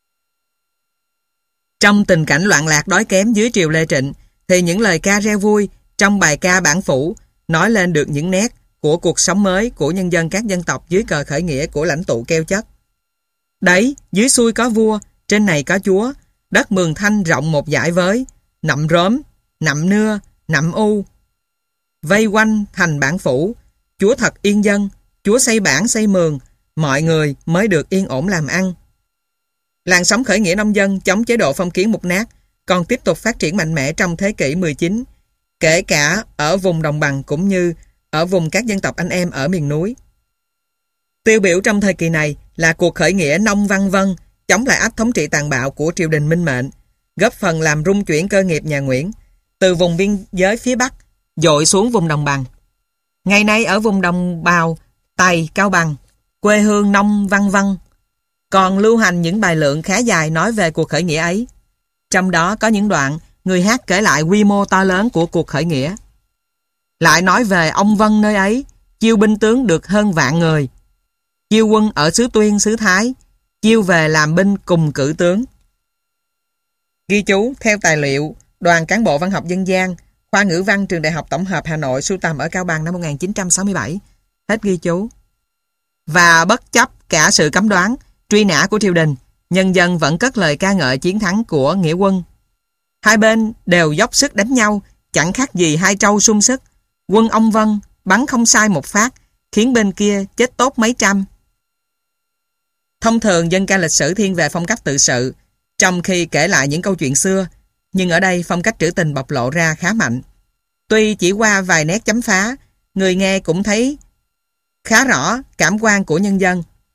Trong tình cảnh loạn lạc đói kém dưới triều Lê Trịnh, thì những lời ca reo vui trong bài ca Bản Phủ nói lên được những nét của cuộc sống mới của nhân dân các dân tộc dưới cờ khởi nghĩa của lãnh tụ keo chất. Đấy, dưới xuôi có vua, trên này có Chúa, đất Mường Thanh rộng một dải với, nậm rốm, nậm nưa, nậm u. Vây quanh thành Bản Phủ, Chúa thật yên dân, Chúa xây bản xây mường, mọi người mới được yên ổn làm ăn. Làn sóng khởi nghĩa nông dân chống chế độ phong kiến mục nát còn tiếp tục phát triển mạnh mẽ trong thế kỷ 19, kể cả ở vùng đồng bằng cũng như ở vùng các dân tộc anh em ở miền núi. Tiêu biểu trong thời kỳ này là cuộc khởi nghĩa Nông Văn Vân chống lại ách thống trị tàn bạo của triều đình Minh Mệnh, góp phần làm rung chuyển cơ nghiệp nhà Nguyễn từ vùng biên giới phía Bắc dội xuống vùng đồng bằng. Ngày nay ở vùng đồng bào Tày, Cao Bằng, quê hương Nông Văn Vân, còn lưu hành những bài lượng khá dài nói về cuộc khởi nghĩa ấy. Trong đó có những đoạn người hát kể lại quy mô to lớn của cuộc khởi nghĩa. Lại nói về ông Vân nơi ấy, chiêu binh tướng được hơn vạn người. Chiêu quân ở xứ Tuyên, xứ Thái, chiêu về làm binh cùng cử tướng. Ghi chú, theo tài liệu Đoàn Cán bộ Văn học Dân gian, khoa ngữ văn Trường Đại học Tổng hợp Hà Nội sưu tầm ở Cao Bằng năm 1967. Hết ghi chú. Và bất chấp cả sự cấm đoán, truy nã của triều đình, nhân dân vẫn cất lời ca ngợi chiến thắng của nghĩa quân. Hai bên đều dốc sức đánh nhau, chẳng khác gì hai trâu sung sức. Quân ông Vân bắn không sai một phát, khiến bên kia chết tốt mấy trăm. Thông thường dân ca lịch sử thiên về phong cách tự sự, trong khi kể lại những câu chuyện xưa, nhưng ở đây phong cách trữ tình bộc lộ ra khá mạnh. Tuy chỉ qua vài nét chấm phá, người nghe cũng thấy khá rõ cảm quan của nhân dân.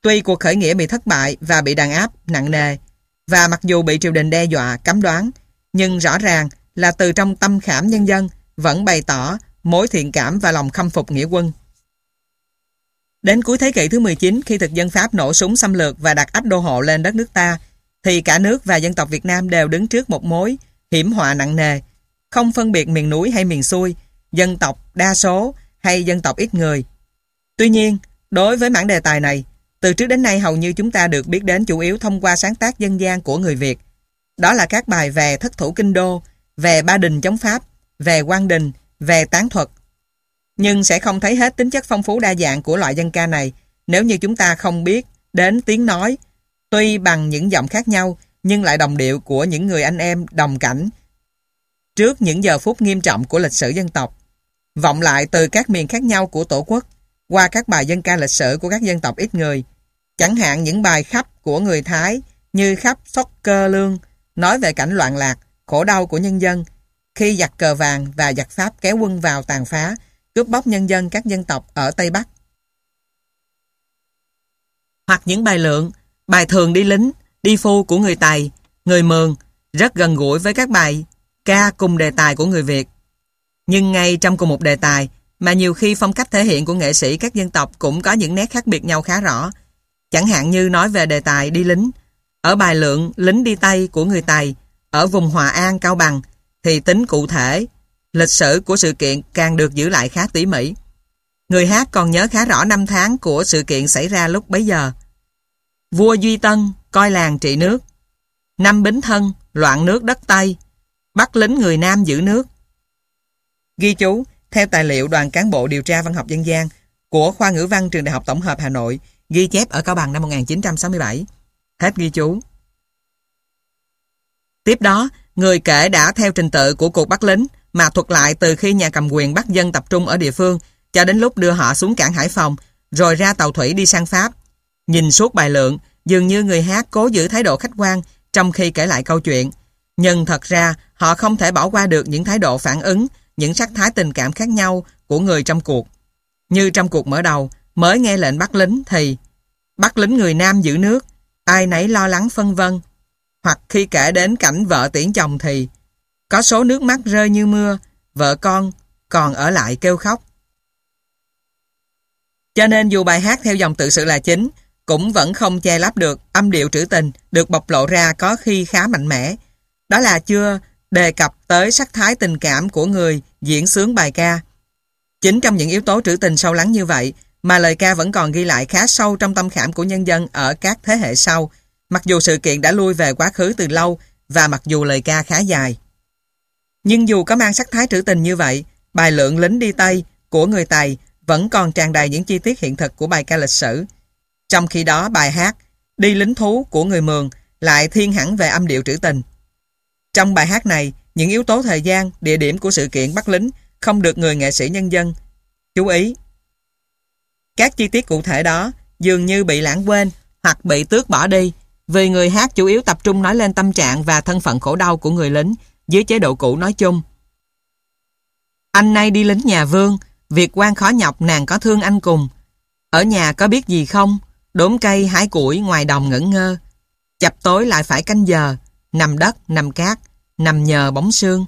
Tuy cuộc khởi nghĩa bị thất bại và bị đàn áp nặng nề, và mặc dù bị triều đình đe dọa, cấm đoán, nhưng rõ ràng là từ trong tâm khảm nhân dân vẫn bày tỏ mối thiện cảm và lòng khâm phục nghĩa quân. Đến cuối thế kỷ thứ 19, khi thực dân Pháp nổ súng xâm lược và đặt ách đô hộ lên đất nước ta, thì cả nước và dân tộc Việt Nam đều đứng trước một mối hiểm họa nặng nề, không phân biệt miền núi hay miền xuôi, dân tộc đa số hay dân tộc ít người. Tuy nhiên, đối với mảng đề tài này, từ trước đến nay hầu như chúng ta được biết đến chủ yếu thông qua sáng tác dân gian của người Việt. Đó là các bài về thất thủ kinh đô, về Ba Đình chống Pháp, về Quang Đình, về tán thuật. Nhưng sẽ không thấy hết tính chất phong phú đa dạng của loại dân ca này nếu như chúng ta không biết đến tiếng nói, tuy bằng những giọng khác nhau nhưng lại đồng điệu của những người anh em đồng cảnh trước những giờ phút nghiêm trọng của lịch sử dân tộc, vọng lại từ các miền khác nhau của Tổ quốc qua các bài dân ca lịch sử của các dân tộc ít người. Chẳng hạn những bài khắp của người Thái như khắp Sóc Cơ Lương nói về cảnh loạn lạc, khổ đau của nhân dân khi giặc cờ vàng và giặc Pháp kéo quân vào tàn phá, cướp bóc nhân dân các dân tộc ở Tây Bắc. Hoặc những bài lượng, bài thường đi lính, đi phu của người Tày, người Mường, rất gần gũi với các bài ca cùng đề tài của người Việt. Nhưng ngay trong cùng một đề tài mà nhiều khi phong cách thể hiện của nghệ sĩ các dân tộc cũng có những nét khác biệt nhau khá rõ. Chẳng hạn như nói về đề tài đi lính, ở bài lượng lính đi Tây của người Tày, ở vùng Hòa An, Cao Bằng, thì tính cụ thể, lịch sử của sự kiện càng được giữ lại khá tỉ mỉ. Người hát còn nhớ khá rõ năm tháng của sự kiện xảy ra lúc bấy giờ. Vua Duy Tân coi làng trị nước, năm Bính Thân loạn nước đất Tây, bắt lính người Nam giữ nước. Ghi chú theo tài liệu Đoàn Cán bộ Điều tra Văn học Dân gian của Khoa Ngữ văn Trường Đại học Tổng hợp Hà Nội, ghi chép ở Cao Bằng năm 1967. Hết ghi chú. Tiếp đó, người kể đã theo trình tự của cuộc bắt lính mà thuật lại từ khi nhà cầm quyền bắt dân tập trung ở địa phương cho đến lúc đưa họ xuống cảng Hải Phòng rồi ra tàu thủy đi sang Pháp. Nhìn suốt bài lượng, dường như người hát cố giữ thái độ khách quan trong khi kể lại câu chuyện. Nhưng thật ra họ không thể bỏ qua được những thái độ phản ứng, những sắc thái tình cảm khác nhau của người trong cuộc. Như trong cuộc mở đầu, mới nghe lệnh bắt lính thì bắt lính người Nam giữ nước, ai nấy lo lắng phân vân. Hoặc khi kể đến cảnh vợ tiễn chồng thì có số nước mắt rơi như mưa, vợ con còn ở lại kêu khóc. Cho nên dù bài hát theo dòng tự sự là chính, cũng vẫn không che lấp được âm điệu trữ tình được bộc lộ ra có khi khá mạnh mẽ. Đó là chưa đề cập tới sắc thái tình cảm của người diễn xướng bài ca. Chính trong những yếu tố trữ tình sâu lắng như vậy mà lời ca vẫn còn ghi lại khá sâu trong tâm khảm của nhân dân ở các thế hệ sau, mặc dù sự kiện đã lui về quá khứ từ lâu và mặc dù lời ca khá dài. Nhưng dù có mang sắc thái trữ tình như vậy, bài lượng lính đi Tây của người Tày vẫn còn tràn đầy những chi tiết hiện thực của bài ca lịch sử. Trong khi đó bài hát đi lính thú của người Mường lại thiên hẳn về âm điệu trữ tình. Trong bài hát này, những yếu tố thời gian, địa điểm của sự kiện bắt lính không được người nghệ sĩ nhân dân chú ý. Các chi tiết cụ thể đó dường như bị lãng quên hoặc bị tước bỏ đi vì người hát chủ yếu tập trung nói lên tâm trạng và thân phận khổ đau của người lính dưới chế độ cũ nói chung. Anh nay đi lính nhà Vương, việc quan khó nhọc nàng có thương anh cùng. Ở nhà có biết gì không? Đốn cây hái củi ngoài đồng ngẩn ngơ. Chập tối lại phải canh giờ, nằm đất, nằm cát, nằm nhờ bóng sương.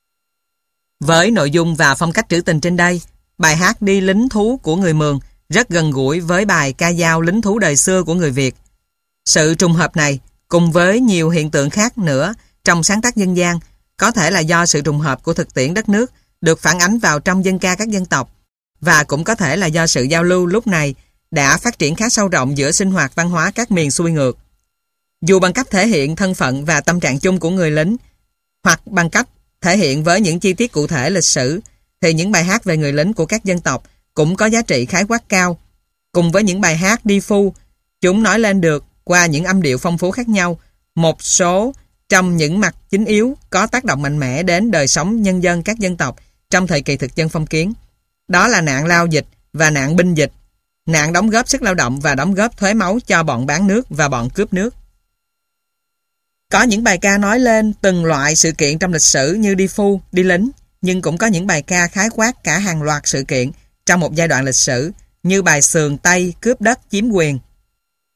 Với nội dung và phong cách trữ tình trên đây, bài hát đi lính thú của người Mường rất gần gũi với bài ca dao lính thú đời xưa của người Việt. Sự trùng hợp này, cùng với nhiều hiện tượng khác nữa trong sáng tác dân gian, có thể là do sự trùng hợp của thực tiễn đất nước được phản ánh vào trong dân ca các dân tộc, và cũng có thể là do sự giao lưu lúc này đã phát triển khá sâu rộng giữa sinh hoạt văn hóa các miền xuôi ngược. Dù bằng cách thể hiện thân phận và tâm trạng chung của người lính, hoặc bằng cách thể hiện với những chi tiết cụ thể lịch sử, thì những bài hát về người lính của các dân tộc cũng có giá trị khái quát cao. Cùng với những bài hát đi phu, chúng nói lên được qua những âm điệu phong phú khác nhau một số trong những mặt chính yếu có tác động mạnh mẽ đến đời sống nhân dân các dân tộc trong thời kỳ thực dân phong kiến. Đó là nạn lao dịch và nạn binh dịch, nạn đóng góp sức lao động và đóng góp thuế máu cho bọn bán nước và bọn cướp nước. Có những bài ca nói lên từng loại sự kiện trong lịch sử như đi phu, đi lính, nhưng cũng có những bài ca khái quát cả hàng loạt sự kiện trong một giai đoạn lịch sử như bài Sườn Tây cướp đất chiếm quyền.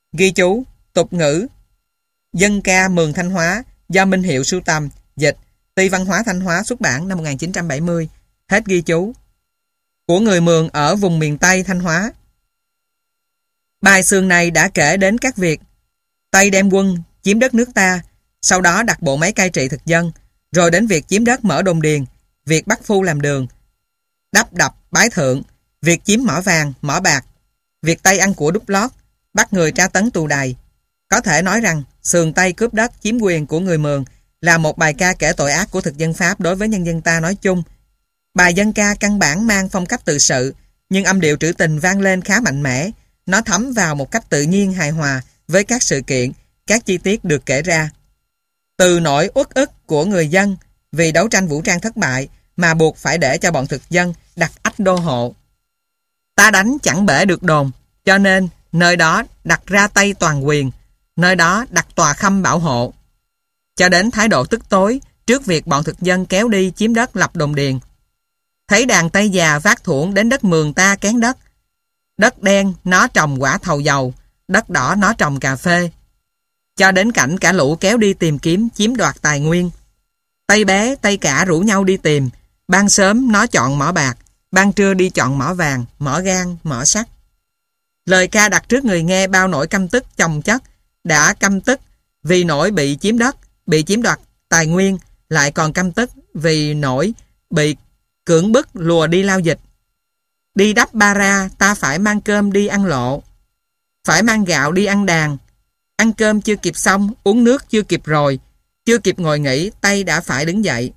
Ghi chú, tục ngữ, dân ca Mường Thanh Hóa do Minh Hiệu sưu tầm, dịch, Ty Văn hóa Thanh Hóa xuất bản năm 1970. Hết ghi chú. Của người Mường ở vùng miền Tây Thanh Hóa. Bài xương này đã kể đến các việc Tây đem quân chiếm đất nước ta, sau đó đặt bộ máy cai trị thực dân, rồi đến việc chiếm đất mở đồn điền, việc bắt phu làm đường, đắp đập bái thượng, việc chiếm mỏ vàng, mỏ bạc, việc Tây ăn của đúc lót, bắt người tra tấn tù đày. Có thể nói rằng sườn Tây cướp đất chiếm quyền của người Mường là một bài ca kể tội ác của thực dân Pháp đối với nhân dân ta nói chung. Bài dân ca căn bản mang phong cách tự sự, nhưng âm điệu trữ tình vang lên khá mạnh mẽ. Nó thấm vào một cách tự nhiên hài hòa với các sự kiện, các chi tiết được kể ra. Từ nỗi uất ức của người dân vì đấu tranh vũ trang thất bại mà buộc phải để cho bọn thực dân đặt ách đô hộ. Ta đánh chẳng bể được đồn, cho nên nơi đó đặt ra Tây toàn quyền, nơi đó đặt tòa khâm bảo hộ. Cho đến thái độ tức tối trước việc bọn thực dân kéo đi chiếm đất lập đồn điền. Thấy đàn Tây già vác thuổng đến đất Mường ta kén đất. Đất đen nó trồng quả thầu dầu, đất đỏ nó trồng cà phê. Cho đến cảnh cả lũ kéo đi tìm kiếm chiếm đoạt tài nguyên. Tây bé, Tây cả rủ nhau đi tìm. Ban sớm nó chọn mỏ bạc, ban trưa đi chọn mỏ vàng, mỏ gan, mỏ sắt. Lời ca đặt trước người nghe bao nỗi căm tức chồng chất, đã căm tức vì nỗi bị chiếm đất, bị chiếm đoạt tài nguyên, lại còn căm tức vì nỗi bị cưỡng bức lùa đi lao dịch. Đi đắp ba ra, ta phải mang cơm đi ăn lộ, phải mang gạo đi ăn đàn. Ăn cơm chưa kịp xong, uống nước chưa kịp rồi, chưa kịp ngồi nghỉ, tay đã phải đứng dậy.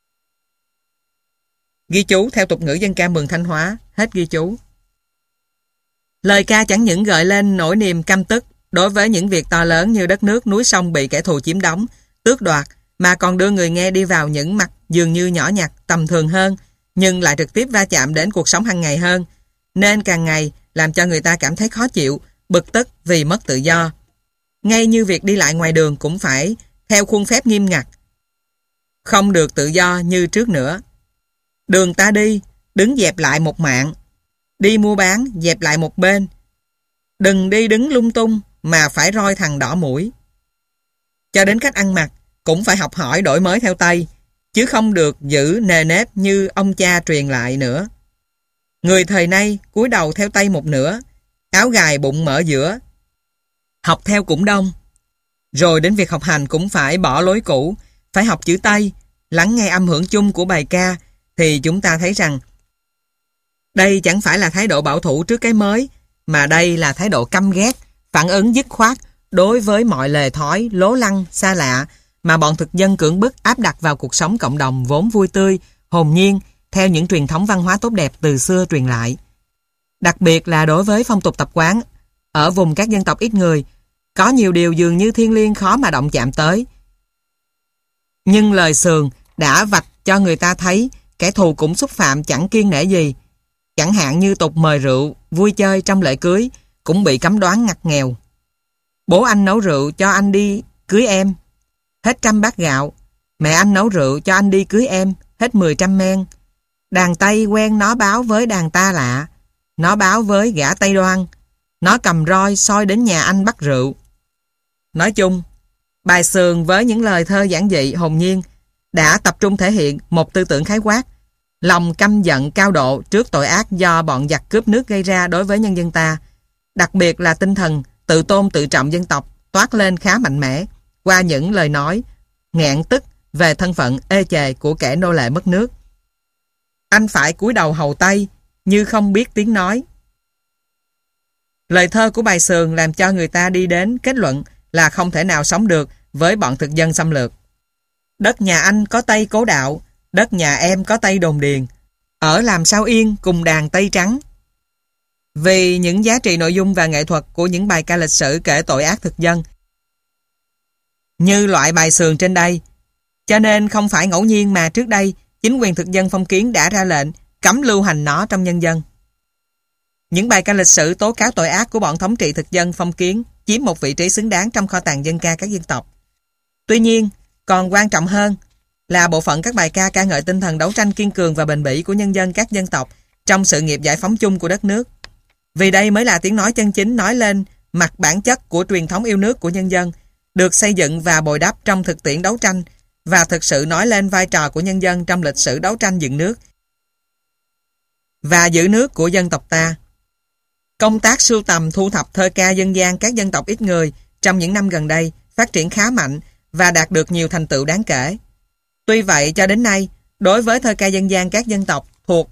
Ghi chú theo tục ngữ dân ca Mường Thanh Hóa. Hết ghi chú. Lời ca chẳng những gợi lên nỗi niềm căm tức đối với những việc to lớn như đất nước, núi sông bị kẻ thù chiếm đóng, tước đoạt, mà còn đưa người nghe đi vào những mặt dường như nhỏ nhặt, tầm thường hơn, nhưng lại trực tiếp va chạm đến cuộc sống hàng ngày hơn, nên càng ngày làm cho người ta cảm thấy khó chịu, bực tức vì mất tự do. Ngay như việc đi lại ngoài đường cũng phải theo khuôn phép nghiêm ngặt, không được tự do như trước nữa. Đường ta đi, đứng dẹp lại một mạng. Đi mua bán, dẹp lại một bên. Đừng đi đứng lung tung mà phải roi thằng đỏ mũi. Cho đến cách ăn mặc cũng phải học hỏi đổi mới theo Tây, chứ không được giữ nề nếp như ông cha truyền lại nữa. Người thời nay cúi đầu theo Tây một nửa, áo gài bụng mở giữa, học theo cũng đông. Rồi đến việc học hành cũng phải bỏ lối cũ, phải học chữ Tây, lắng nghe âm hưởng chung của bài ca, thì chúng ta thấy rằng đây chẳng phải là thái độ bảo thủ trước cái mới, mà đây là thái độ căm ghét, phản ứng dứt khoát đối với mọi lề thói, lố lăng, xa lạ mà bọn thực dân cưỡng bức áp đặt vào cuộc sống cộng đồng vốn vui tươi, hồn nhiên, theo những truyền thống văn hóa tốt đẹp từ xưa truyền lại. Đặc biệt là đối với phong tục tập quán, ở vùng các dân tộc ít người, có nhiều điều dường như thiêng liêng khó mà động chạm tới. Nhưng lời sườn đã vạch cho người ta thấy kẻ thù cũng xúc phạm chẳng kiêng nể gì. Chẳng hạn như tục mời rượu, vui chơi trong lễ cưới cũng bị cấm đoán ngặt nghèo. Bố anh nấu rượu cho anh đi cưới em, hết 100 bát gạo. Mẹ anh nấu rượu cho anh đi cưới em, hết 10 trăm men. Đàn Tây quen nó báo với đàn ta lạ, nó báo với gã Tây Đoan, nó cầm roi soi đến nhà anh bắt rượu. Nói chung, bài sườn với những lời thơ giản dị hồn nhiên đã tập trung thể hiện một tư tưởng khái quát, lòng căm giận cao độ trước tội ác do bọn giặc cướp nước gây ra đối với nhân dân ta. Đặc biệt là tinh thần tự tôn tự trọng dân tộc toát lên khá mạnh mẽ qua những lời nói nghẹn tức về thân phận ê chề của kẻ nô lệ mất nước. Anh phải cúi đầu hầu Tây như không biết tiếng nói. Lời thơ của bài sườn làm cho người ta đi đến kết luận là không thể nào sống được với bọn thực dân xâm lược. Đất nhà anh có Tây cố đạo, đất nhà em có Tây đồn điền, ở làm sao yên cùng đàn Tây trắng. Vì những giá trị nội dung và nghệ thuật của những bài ca lịch sử kể tội ác thực dân như loại bài sườn trên đây, cho nên không phải ngẫu nhiên mà trước đây chính quyền thực dân phong kiến đã ra lệnh cấm lưu hành nó trong nhân dân. Những bài ca lịch sử tố cáo tội ác của bọn thống trị thực dân phong kiến chiếm một vị trí xứng đáng trong kho tàng dân ca các dân tộc. Tuy nhiên, còn quan trọng hơn là bộ phận các bài ca ca ngợi tinh thần đấu tranh kiên cường và bền bỉ của nhân dân các dân tộc trong sự nghiệp giải phóng chung của đất nước. Vì đây mới là tiếng nói chân chính nói lên mặt bản chất của truyền thống yêu nước của nhân dân, được xây dựng và bồi đắp trong thực tiễn đấu tranh và thực sự nói lên vai trò của nhân dân trong lịch sử đấu tranh dựng nước và giữ nước của dân tộc ta. Công tác sưu tầm thu thập thơ ca dân gian các dân tộc ít người trong những năm gần đây phát triển khá mạnh và đạt được nhiều thành tựu đáng kể. Tuy vậy, cho đến nay, đối với thơ ca dân gian các dân tộc thuộc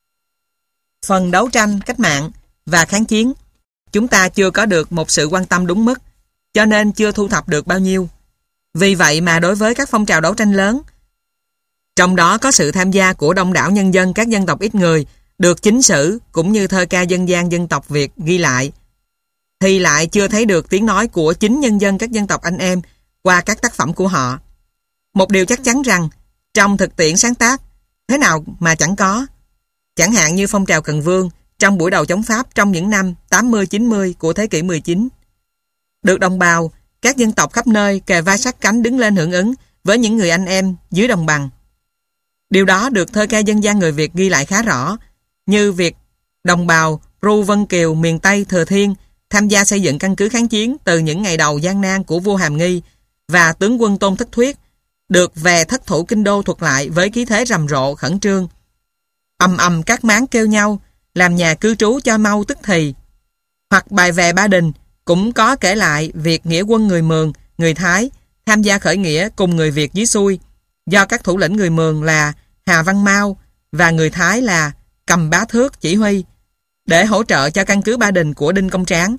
phần đấu tranh, cách mạng và kháng chiến, chúng ta chưa có được một sự quan tâm đúng mức, cho nên chưa thu thập được bao nhiêu. Vì vậy mà đối với các phong trào đấu tranh lớn, trong đó có sự tham gia của đông đảo nhân dân các dân tộc ít người, được chính sử cũng như thơ ca dân gian dân tộc Việt ghi lại, thì lại chưa thấy được tiếng nói của chính nhân dân các dân tộc anh em qua các tác phẩm của họ. Một điều chắc chắn rằng, trong thực tiễn sáng tác, thế nào mà chẳng có. Chẳng hạn như phong trào Cần Vương trong buổi đầu chống Pháp trong những năm 80-90 của thế kỷ 19. Được đồng bào, các dân tộc khắp nơi kề vai sát cánh đứng lên hưởng ứng với những người anh em dưới đồng bằng. Điều đó được thơ ca dân gian người Việt ghi lại khá rõ, như việc đồng bào Pru Vân Kiều miền Tây Thừa Thiên tham gia xây dựng căn cứ kháng chiến từ những ngày đầu gian nan của vua Hàm Nghi và tướng quân Tôn Thất Thuyết, được về thất thủ kinh đô thuật lại với khí thế rầm rộ khẩn trương. Ầm ầm các máng kêu nhau, làm nhà cư trú cho mau tức thì. Hoặc bài về Ba Đình cũng có kể lại việc nghĩa quân người Mường, người Thái tham gia khởi nghĩa cùng người Việt dưới xuôi, do các thủ lĩnh người Mường là Hà Văn Mau và người Thái là Cầm Bá Thước chỉ huy, để hỗ trợ cho căn cứ Ba Đình của Đinh Công Tráng.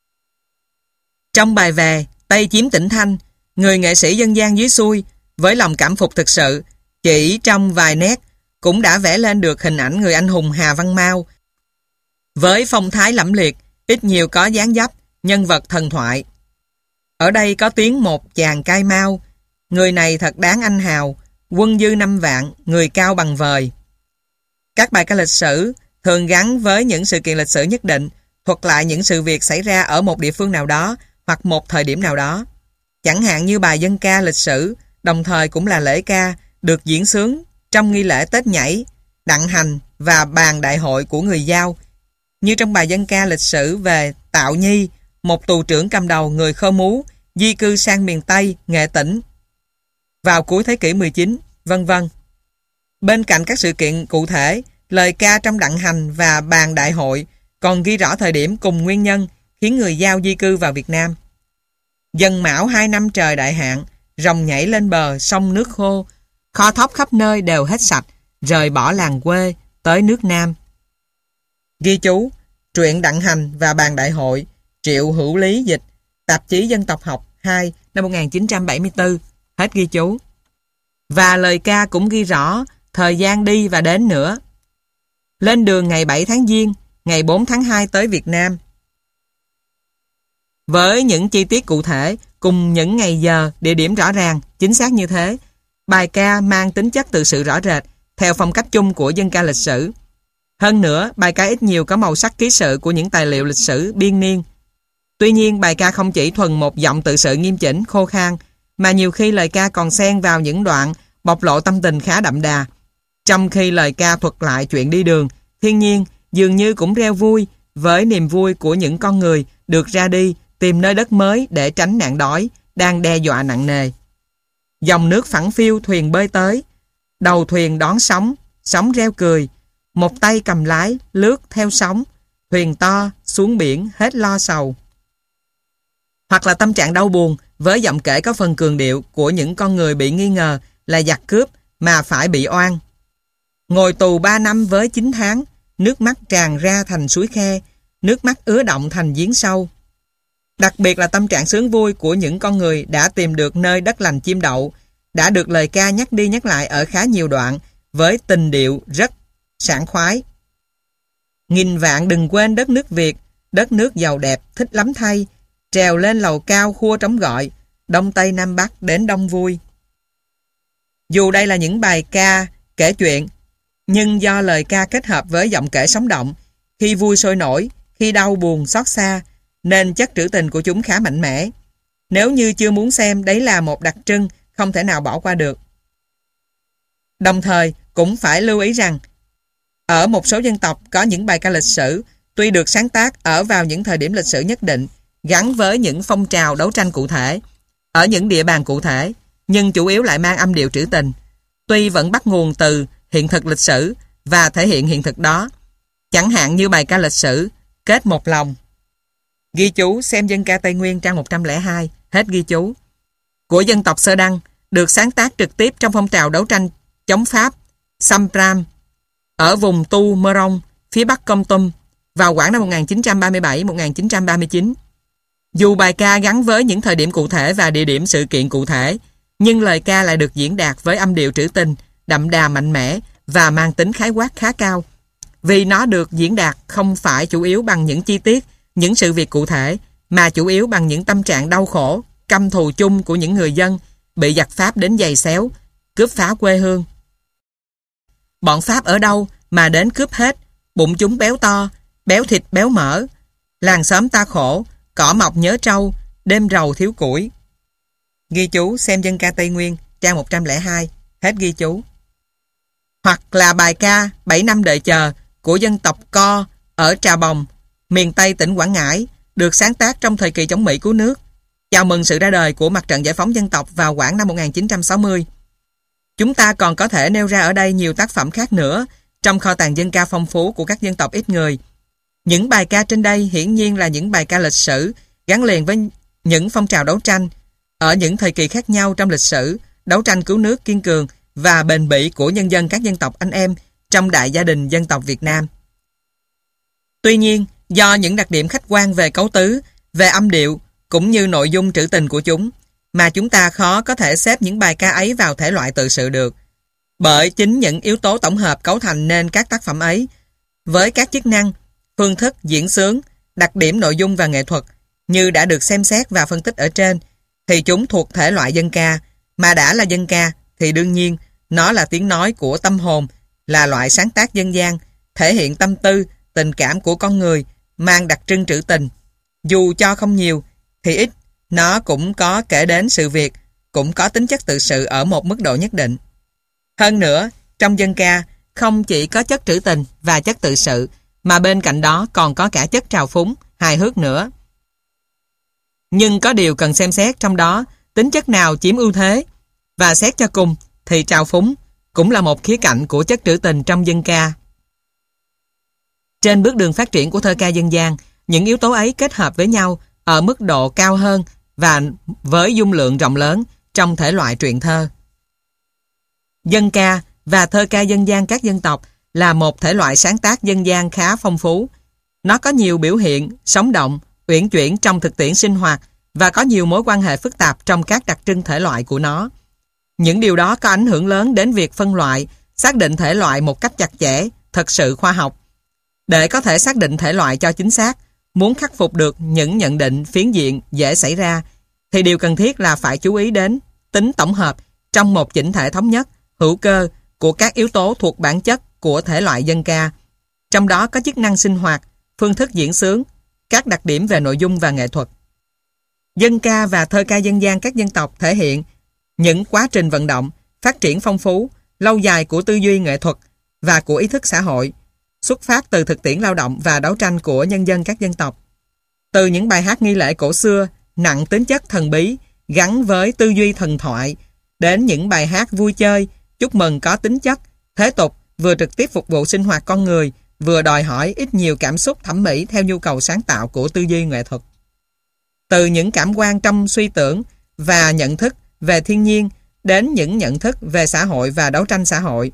Trong bài về Tây chiếm tỉnh Thanh, người nghệ sĩ dân gian dưới xuôi với lòng cảm phục thực sự, chỉ trong vài nét cũng đã vẽ lên được hình ảnh người anh hùng Hà Văn Mau với phong thái lẫm liệt, ít nhiều có dáng dấp nhân vật thần thoại. Ở đây có tiếng một chàng cai mau, người này thật đáng anh hào, quân dư 5 vạn, người cao bằng vời. Các bài ca lịch sử thường gắn với những sự kiện lịch sử nhất định, thuật lại những sự việc xảy ra ở một địa phương nào đó hoặc một thời điểm nào đó. Chẳng hạn như bài dân ca lịch sử, đồng thời cũng là lễ ca, được diễn xướng trong nghi lễ Tết Nhảy, Đặng Hành và bàn đại hội của người Dao. Như trong bài dân ca lịch sử về Tạo Nhi, một tù trưởng cầm đầu người Khơ Mú, di cư sang miền Tây, Nghệ Tĩnh vào cuối thế kỷ 19, vân vân. Bên cạnh các sự kiện cụ thể, lời ca trong Đặng Hành và bàn đại hội còn ghi rõ thời điểm cùng nguyên nhân khiến người Dao di cư vào Việt Nam. Dần Mão 2 năm trời đại hạn, rồng nhảy lên bờ, sông nước khô, kho thóc khắp nơi đều hết sạch, rời bỏ làng quê, tới nước Nam. Ghi chú, truyện Đặng Hành và bàn đại hội, Triệu Hữu Lý dịch, tạp chí Dân tộc học 2 năm 1974, hết ghi chú. Và lời ca cũng ghi rõ thời gian đi và đến nữa. Lên đường ngày 7 tháng Giêng, ngày 4 tháng 2 tới Việt Nam. Với những chi tiết cụ thể, cùng những ngày giờ, địa điểm rõ ràng, chính xác như thế, bài ca mang tính chất tự sự rõ rệt, theo phong cách chung của dân ca lịch sử. Hơn nữa, bài ca ít nhiều có màu sắc ký sự của những tài liệu lịch sử biên niên. Tuy nhiên, bài ca không chỉ thuần một giọng tự sự nghiêm chỉnh, khô khan, mà nhiều khi lời ca còn xen vào những đoạn bộc lộ tâm tình khá đậm đà. Trong khi lời ca thuật lại chuyện đi đường, thiên nhiên dường như cũng reo vui với niềm vui của những con người được ra đi tìm nơi đất mới để tránh nạn đói đang đe dọa nặng nề. Dòng nước phẳng phiu thuyền bơi tới, đầu thuyền đón sóng, sóng reo cười, một tay cầm lái lướt theo sóng, thuyền to xuống biển hết lo sầu. Hoặc là tâm trạng đau buồn với giọng kể có phần cường điệu của những con người bị nghi ngờ là giặc cướp mà phải bị oan. Ngồi tù 3 năm với 9 tháng, nước mắt tràn ra thành suối khe, nước mắt ứa động thành giếng sâu. Đặc biệt là tâm trạng sướng vui của những con người đã tìm được nơi đất lành chim đậu, đã được lời ca nhắc đi nhắc lại ở khá nhiều đoạn với tình điệu rất sảng khoái. Nghìn vạn đừng quên đất nước Việt, đất nước giàu đẹp, thích lắm thay, trèo lên lầu cao khua trống gọi, Đông Tây Nam Bắc đến đông vui. Dù đây là những bài ca kể chuyện, nhưng do lời ca kết hợp với giọng kể sống động, khi vui sôi nổi, khi đau buồn xót xa, nên chất trữ tình của chúng khá mạnh mẽ. Nếu như chưa muốn xem, đấy là một đặc trưng không thể nào bỏ qua được. Đồng thời, cũng phải lưu ý rằng, ở một số dân tộc có những bài ca lịch sử, tuy được sáng tác ở vào những thời điểm lịch sử nhất định, gắn với những phong trào đấu tranh cụ thể, ở những địa bàn cụ thể, nhưng chủ yếu lại mang âm điệu trữ tình, tuy vẫn bắt nguồn từ hiện thực lịch sử và thể hiện hiện thực đó, chẳng hạn như bài ca lịch sử Kết một lòng. Ghi chú xem dân ca Tây Nguyên trang 102, hết ghi chú. Của dân tộc Sơ Đăng, được sáng tác trực tiếp trong phong trào đấu tranh chống Pháp Sampram ở vùng Tu Mơ Rông, phía bắc Kon Tum vào khoảng năm 1937-1939. Dù bài ca gắn với những thời điểm cụ thể và địa điểm sự kiện cụ thể, nhưng lời ca lại được diễn đạt với âm điệu trữ tình, đậm đà mạnh mẽ và mang tính khái quát khá cao. Vì nó được diễn đạt không phải chủ yếu bằng những chi tiết, những sự việc cụ thể, mà chủ yếu bằng những tâm trạng đau khổ, căm thù chung của những người dân bị giặc Pháp đến giày xéo, cướp phá quê hương. Bọn Pháp ở đâu mà đến cướp hết, bụng chúng béo to, béo thịt béo mỡ, làng xóm ta khổ, cỏ mọc nhớ trâu, đêm rầu thiếu củi. Ghi chú xem dân ca Tây Nguyên trang 102, hết ghi chú. Hoặc là bài ca 7 năm đợi chờ của dân tộc Co ở Trà Bồng, miền Tây tỉnh Quảng Ngãi, được sáng tác trong thời kỳ chống Mỹ cứu nước, chào mừng sự ra đời của Mặt trận Giải phóng Dân tộc vào khoảng năm 1960. Chúng ta còn có thể nêu ra ở đây nhiều tác phẩm khác nữa trong kho tàng dân ca phong phú của các dân tộc ít người. Những bài ca trên đây hiển nhiên là những bài ca lịch sử gắn liền với những phong trào đấu tranh ở những thời kỳ khác nhau trong lịch sử, đấu tranh cứu nước kiên cường và bền bỉ của nhân dân các dân tộc anh em trong đại gia đình dân tộc Việt Nam. Tuy nhiên, do những đặc điểm khách quan về cấu tứ, về âm điệu cũng như nội dung trữ tình của chúng, mà chúng ta khó có thể xếp những bài ca ấy vào thể loại tự sự được. Bởi chính những yếu tố tổng hợp cấu thành nên các tác phẩm ấy, với các chức năng, phương thức diễn xướng, đặc điểm nội dung và nghệ thuật như đã được xem xét và phân tích ở trên, thì chúng thuộc thể loại dân ca, mà đã là dân ca thì đương nhiên nó là tiếng nói của tâm hồn, là loại sáng tác dân gian, thể hiện tâm tư, tình cảm của con người, mang đặc trưng trữ tình. Dù cho không nhiều thì ít, nó cũng có kể đến sự việc, cũng có tính chất tự sự ở một mức độ nhất định. Hơn nữa, trong dân ca không chỉ có chất trữ tình và chất tự sự, mà bên cạnh đó còn có cả chất trào phúng, hài hước nữa. Nhưng có điều cần xem xét trong đó tính chất nào chiếm ưu thế, và xét cho cùng thì trào phúng cũng là một khía cạnh của chất trữ tình trong dân ca. Trên bước đường phát triển của thơ ca dân gian, những yếu tố ấy kết hợp với nhau ở mức độ cao hơn và với dung lượng rộng lớn trong thể loại truyện thơ. Dân ca và thơ ca dân gian các dân tộc là một thể loại sáng tác dân gian khá phong phú. Nó có nhiều biểu hiện, sống động, uyển chuyển trong thực tiễn sinh hoạt và có nhiều mối quan hệ phức tạp trong các đặc trưng thể loại của nó. Những điều đó có ảnh hưởng lớn đến việc phân loại, xác định thể loại một cách chặt chẽ, thật sự khoa học. Để có thể xác định thể loại cho chính xác, muốn khắc phục được những nhận định phiến diện dễ xảy ra, thì điều cần thiết là phải chú ý đến tính tổng hợp trong một chỉnh thể thống nhất, hữu cơ của các yếu tố thuộc bản chất của thể loại dân ca. Trong đó có chức năng sinh hoạt, phương thức diễn xướng, các đặc điểm về nội dung và nghệ thuật. Dân ca và thơ ca dân gian các dân tộc thể hiện những quá trình vận động, phát triển phong phú, lâu dài của tư duy nghệ thuật và của ý thức xã hội, xuất phát từ thực tiễn lao động và đấu tranh của nhân dân các dân tộc. Từ những bài hát nghi lễ cổ xưa, nặng tính chất thần bí, gắn với tư duy thần thoại, đến những bài hát vui chơi, chúc mừng có tính chất, thế tục, vừa trực tiếp phục vụ sinh hoạt con người, vừa đòi hỏi ít nhiều cảm xúc thẩm mỹ theo nhu cầu sáng tạo của tư duy nghệ thuật. Từ những cảm quan trong suy tưởng và nhận thức về thiên nhiên đến những nhận thức về xã hội và đấu tranh xã hội.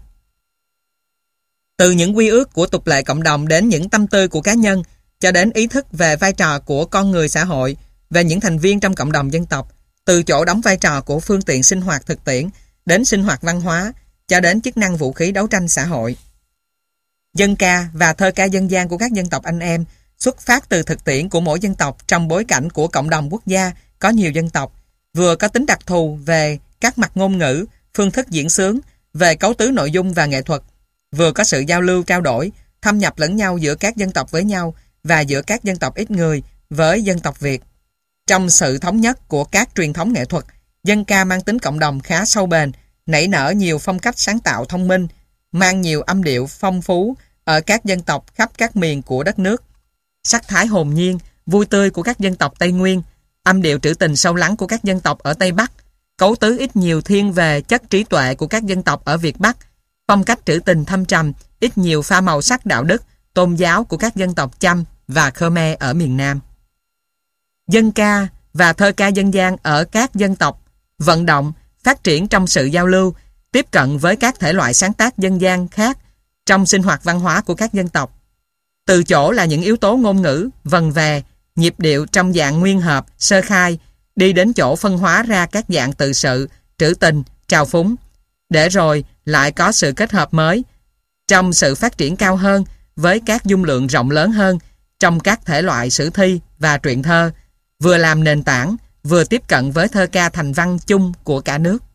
Từ những quy ước của tục lệ cộng đồng đến những tâm tư của cá nhân, cho đến ý thức về vai trò của con người xã hội, về những thành viên trong cộng đồng dân tộc, từ chỗ đóng vai trò của phương tiện sinh hoạt thực tiễn đến sinh hoạt văn hóa, cho đến chức năng vũ khí đấu tranh xã hội. Dân ca và thơ ca dân gian của các dân tộc anh em xuất phát từ thực tiễn của mỗi dân tộc trong bối cảnh của cộng đồng quốc gia có nhiều dân tộc, vừa có tính đặc thù về các mặt ngôn ngữ, phương thức diễn xướng, về cấu tứ nội dung và nghệ thuật, vừa có sự giao lưu trao đổi, thâm nhập lẫn nhau giữa các dân tộc với nhau và giữa các dân tộc ít người với dân tộc Việt. Trong sự thống nhất của các truyền thống nghệ thuật, dân ca mang tính cộng đồng khá sâu bền, nảy nở nhiều phong cách sáng tạo thông minh, mang nhiều âm điệu phong phú ở các dân tộc khắp các miền của đất nước. Sắc thái hồn nhiên, vui tươi của các dân tộc Tây Nguyên, âm điệu trữ tình sâu lắng của các dân tộc ở Tây Bắc, cấu tứ ít nhiều thiên về chất trí tuệ của các dân tộc ở Việt Bắc, phong cách trữ tình thâm trầm, ít nhiều pha màu sắc đạo đức, tôn giáo của các dân tộc Chăm và Khmer ở miền Nam. Dân ca và thơ ca dân gian ở các dân tộc vận động, phát triển trong sự giao lưu, tiếp cận với các thể loại sáng tác dân gian khác trong sinh hoạt văn hóa của các dân tộc. Từ chỗ là những yếu tố ngôn ngữ, vần vè, nhịp điệu trong dạng nguyên hợp, sơ khai, đi đến chỗ phân hóa ra các dạng tự sự, trữ tình, trào phúng, để rồi lại có sự kết hợp mới trong sự phát triển cao hơn với các dung lượng rộng lớn hơn trong các thể loại sử thi và truyện thơ, vừa làm nền tảng, vừa tiếp cận với thơ ca thành văn chung của cả nước.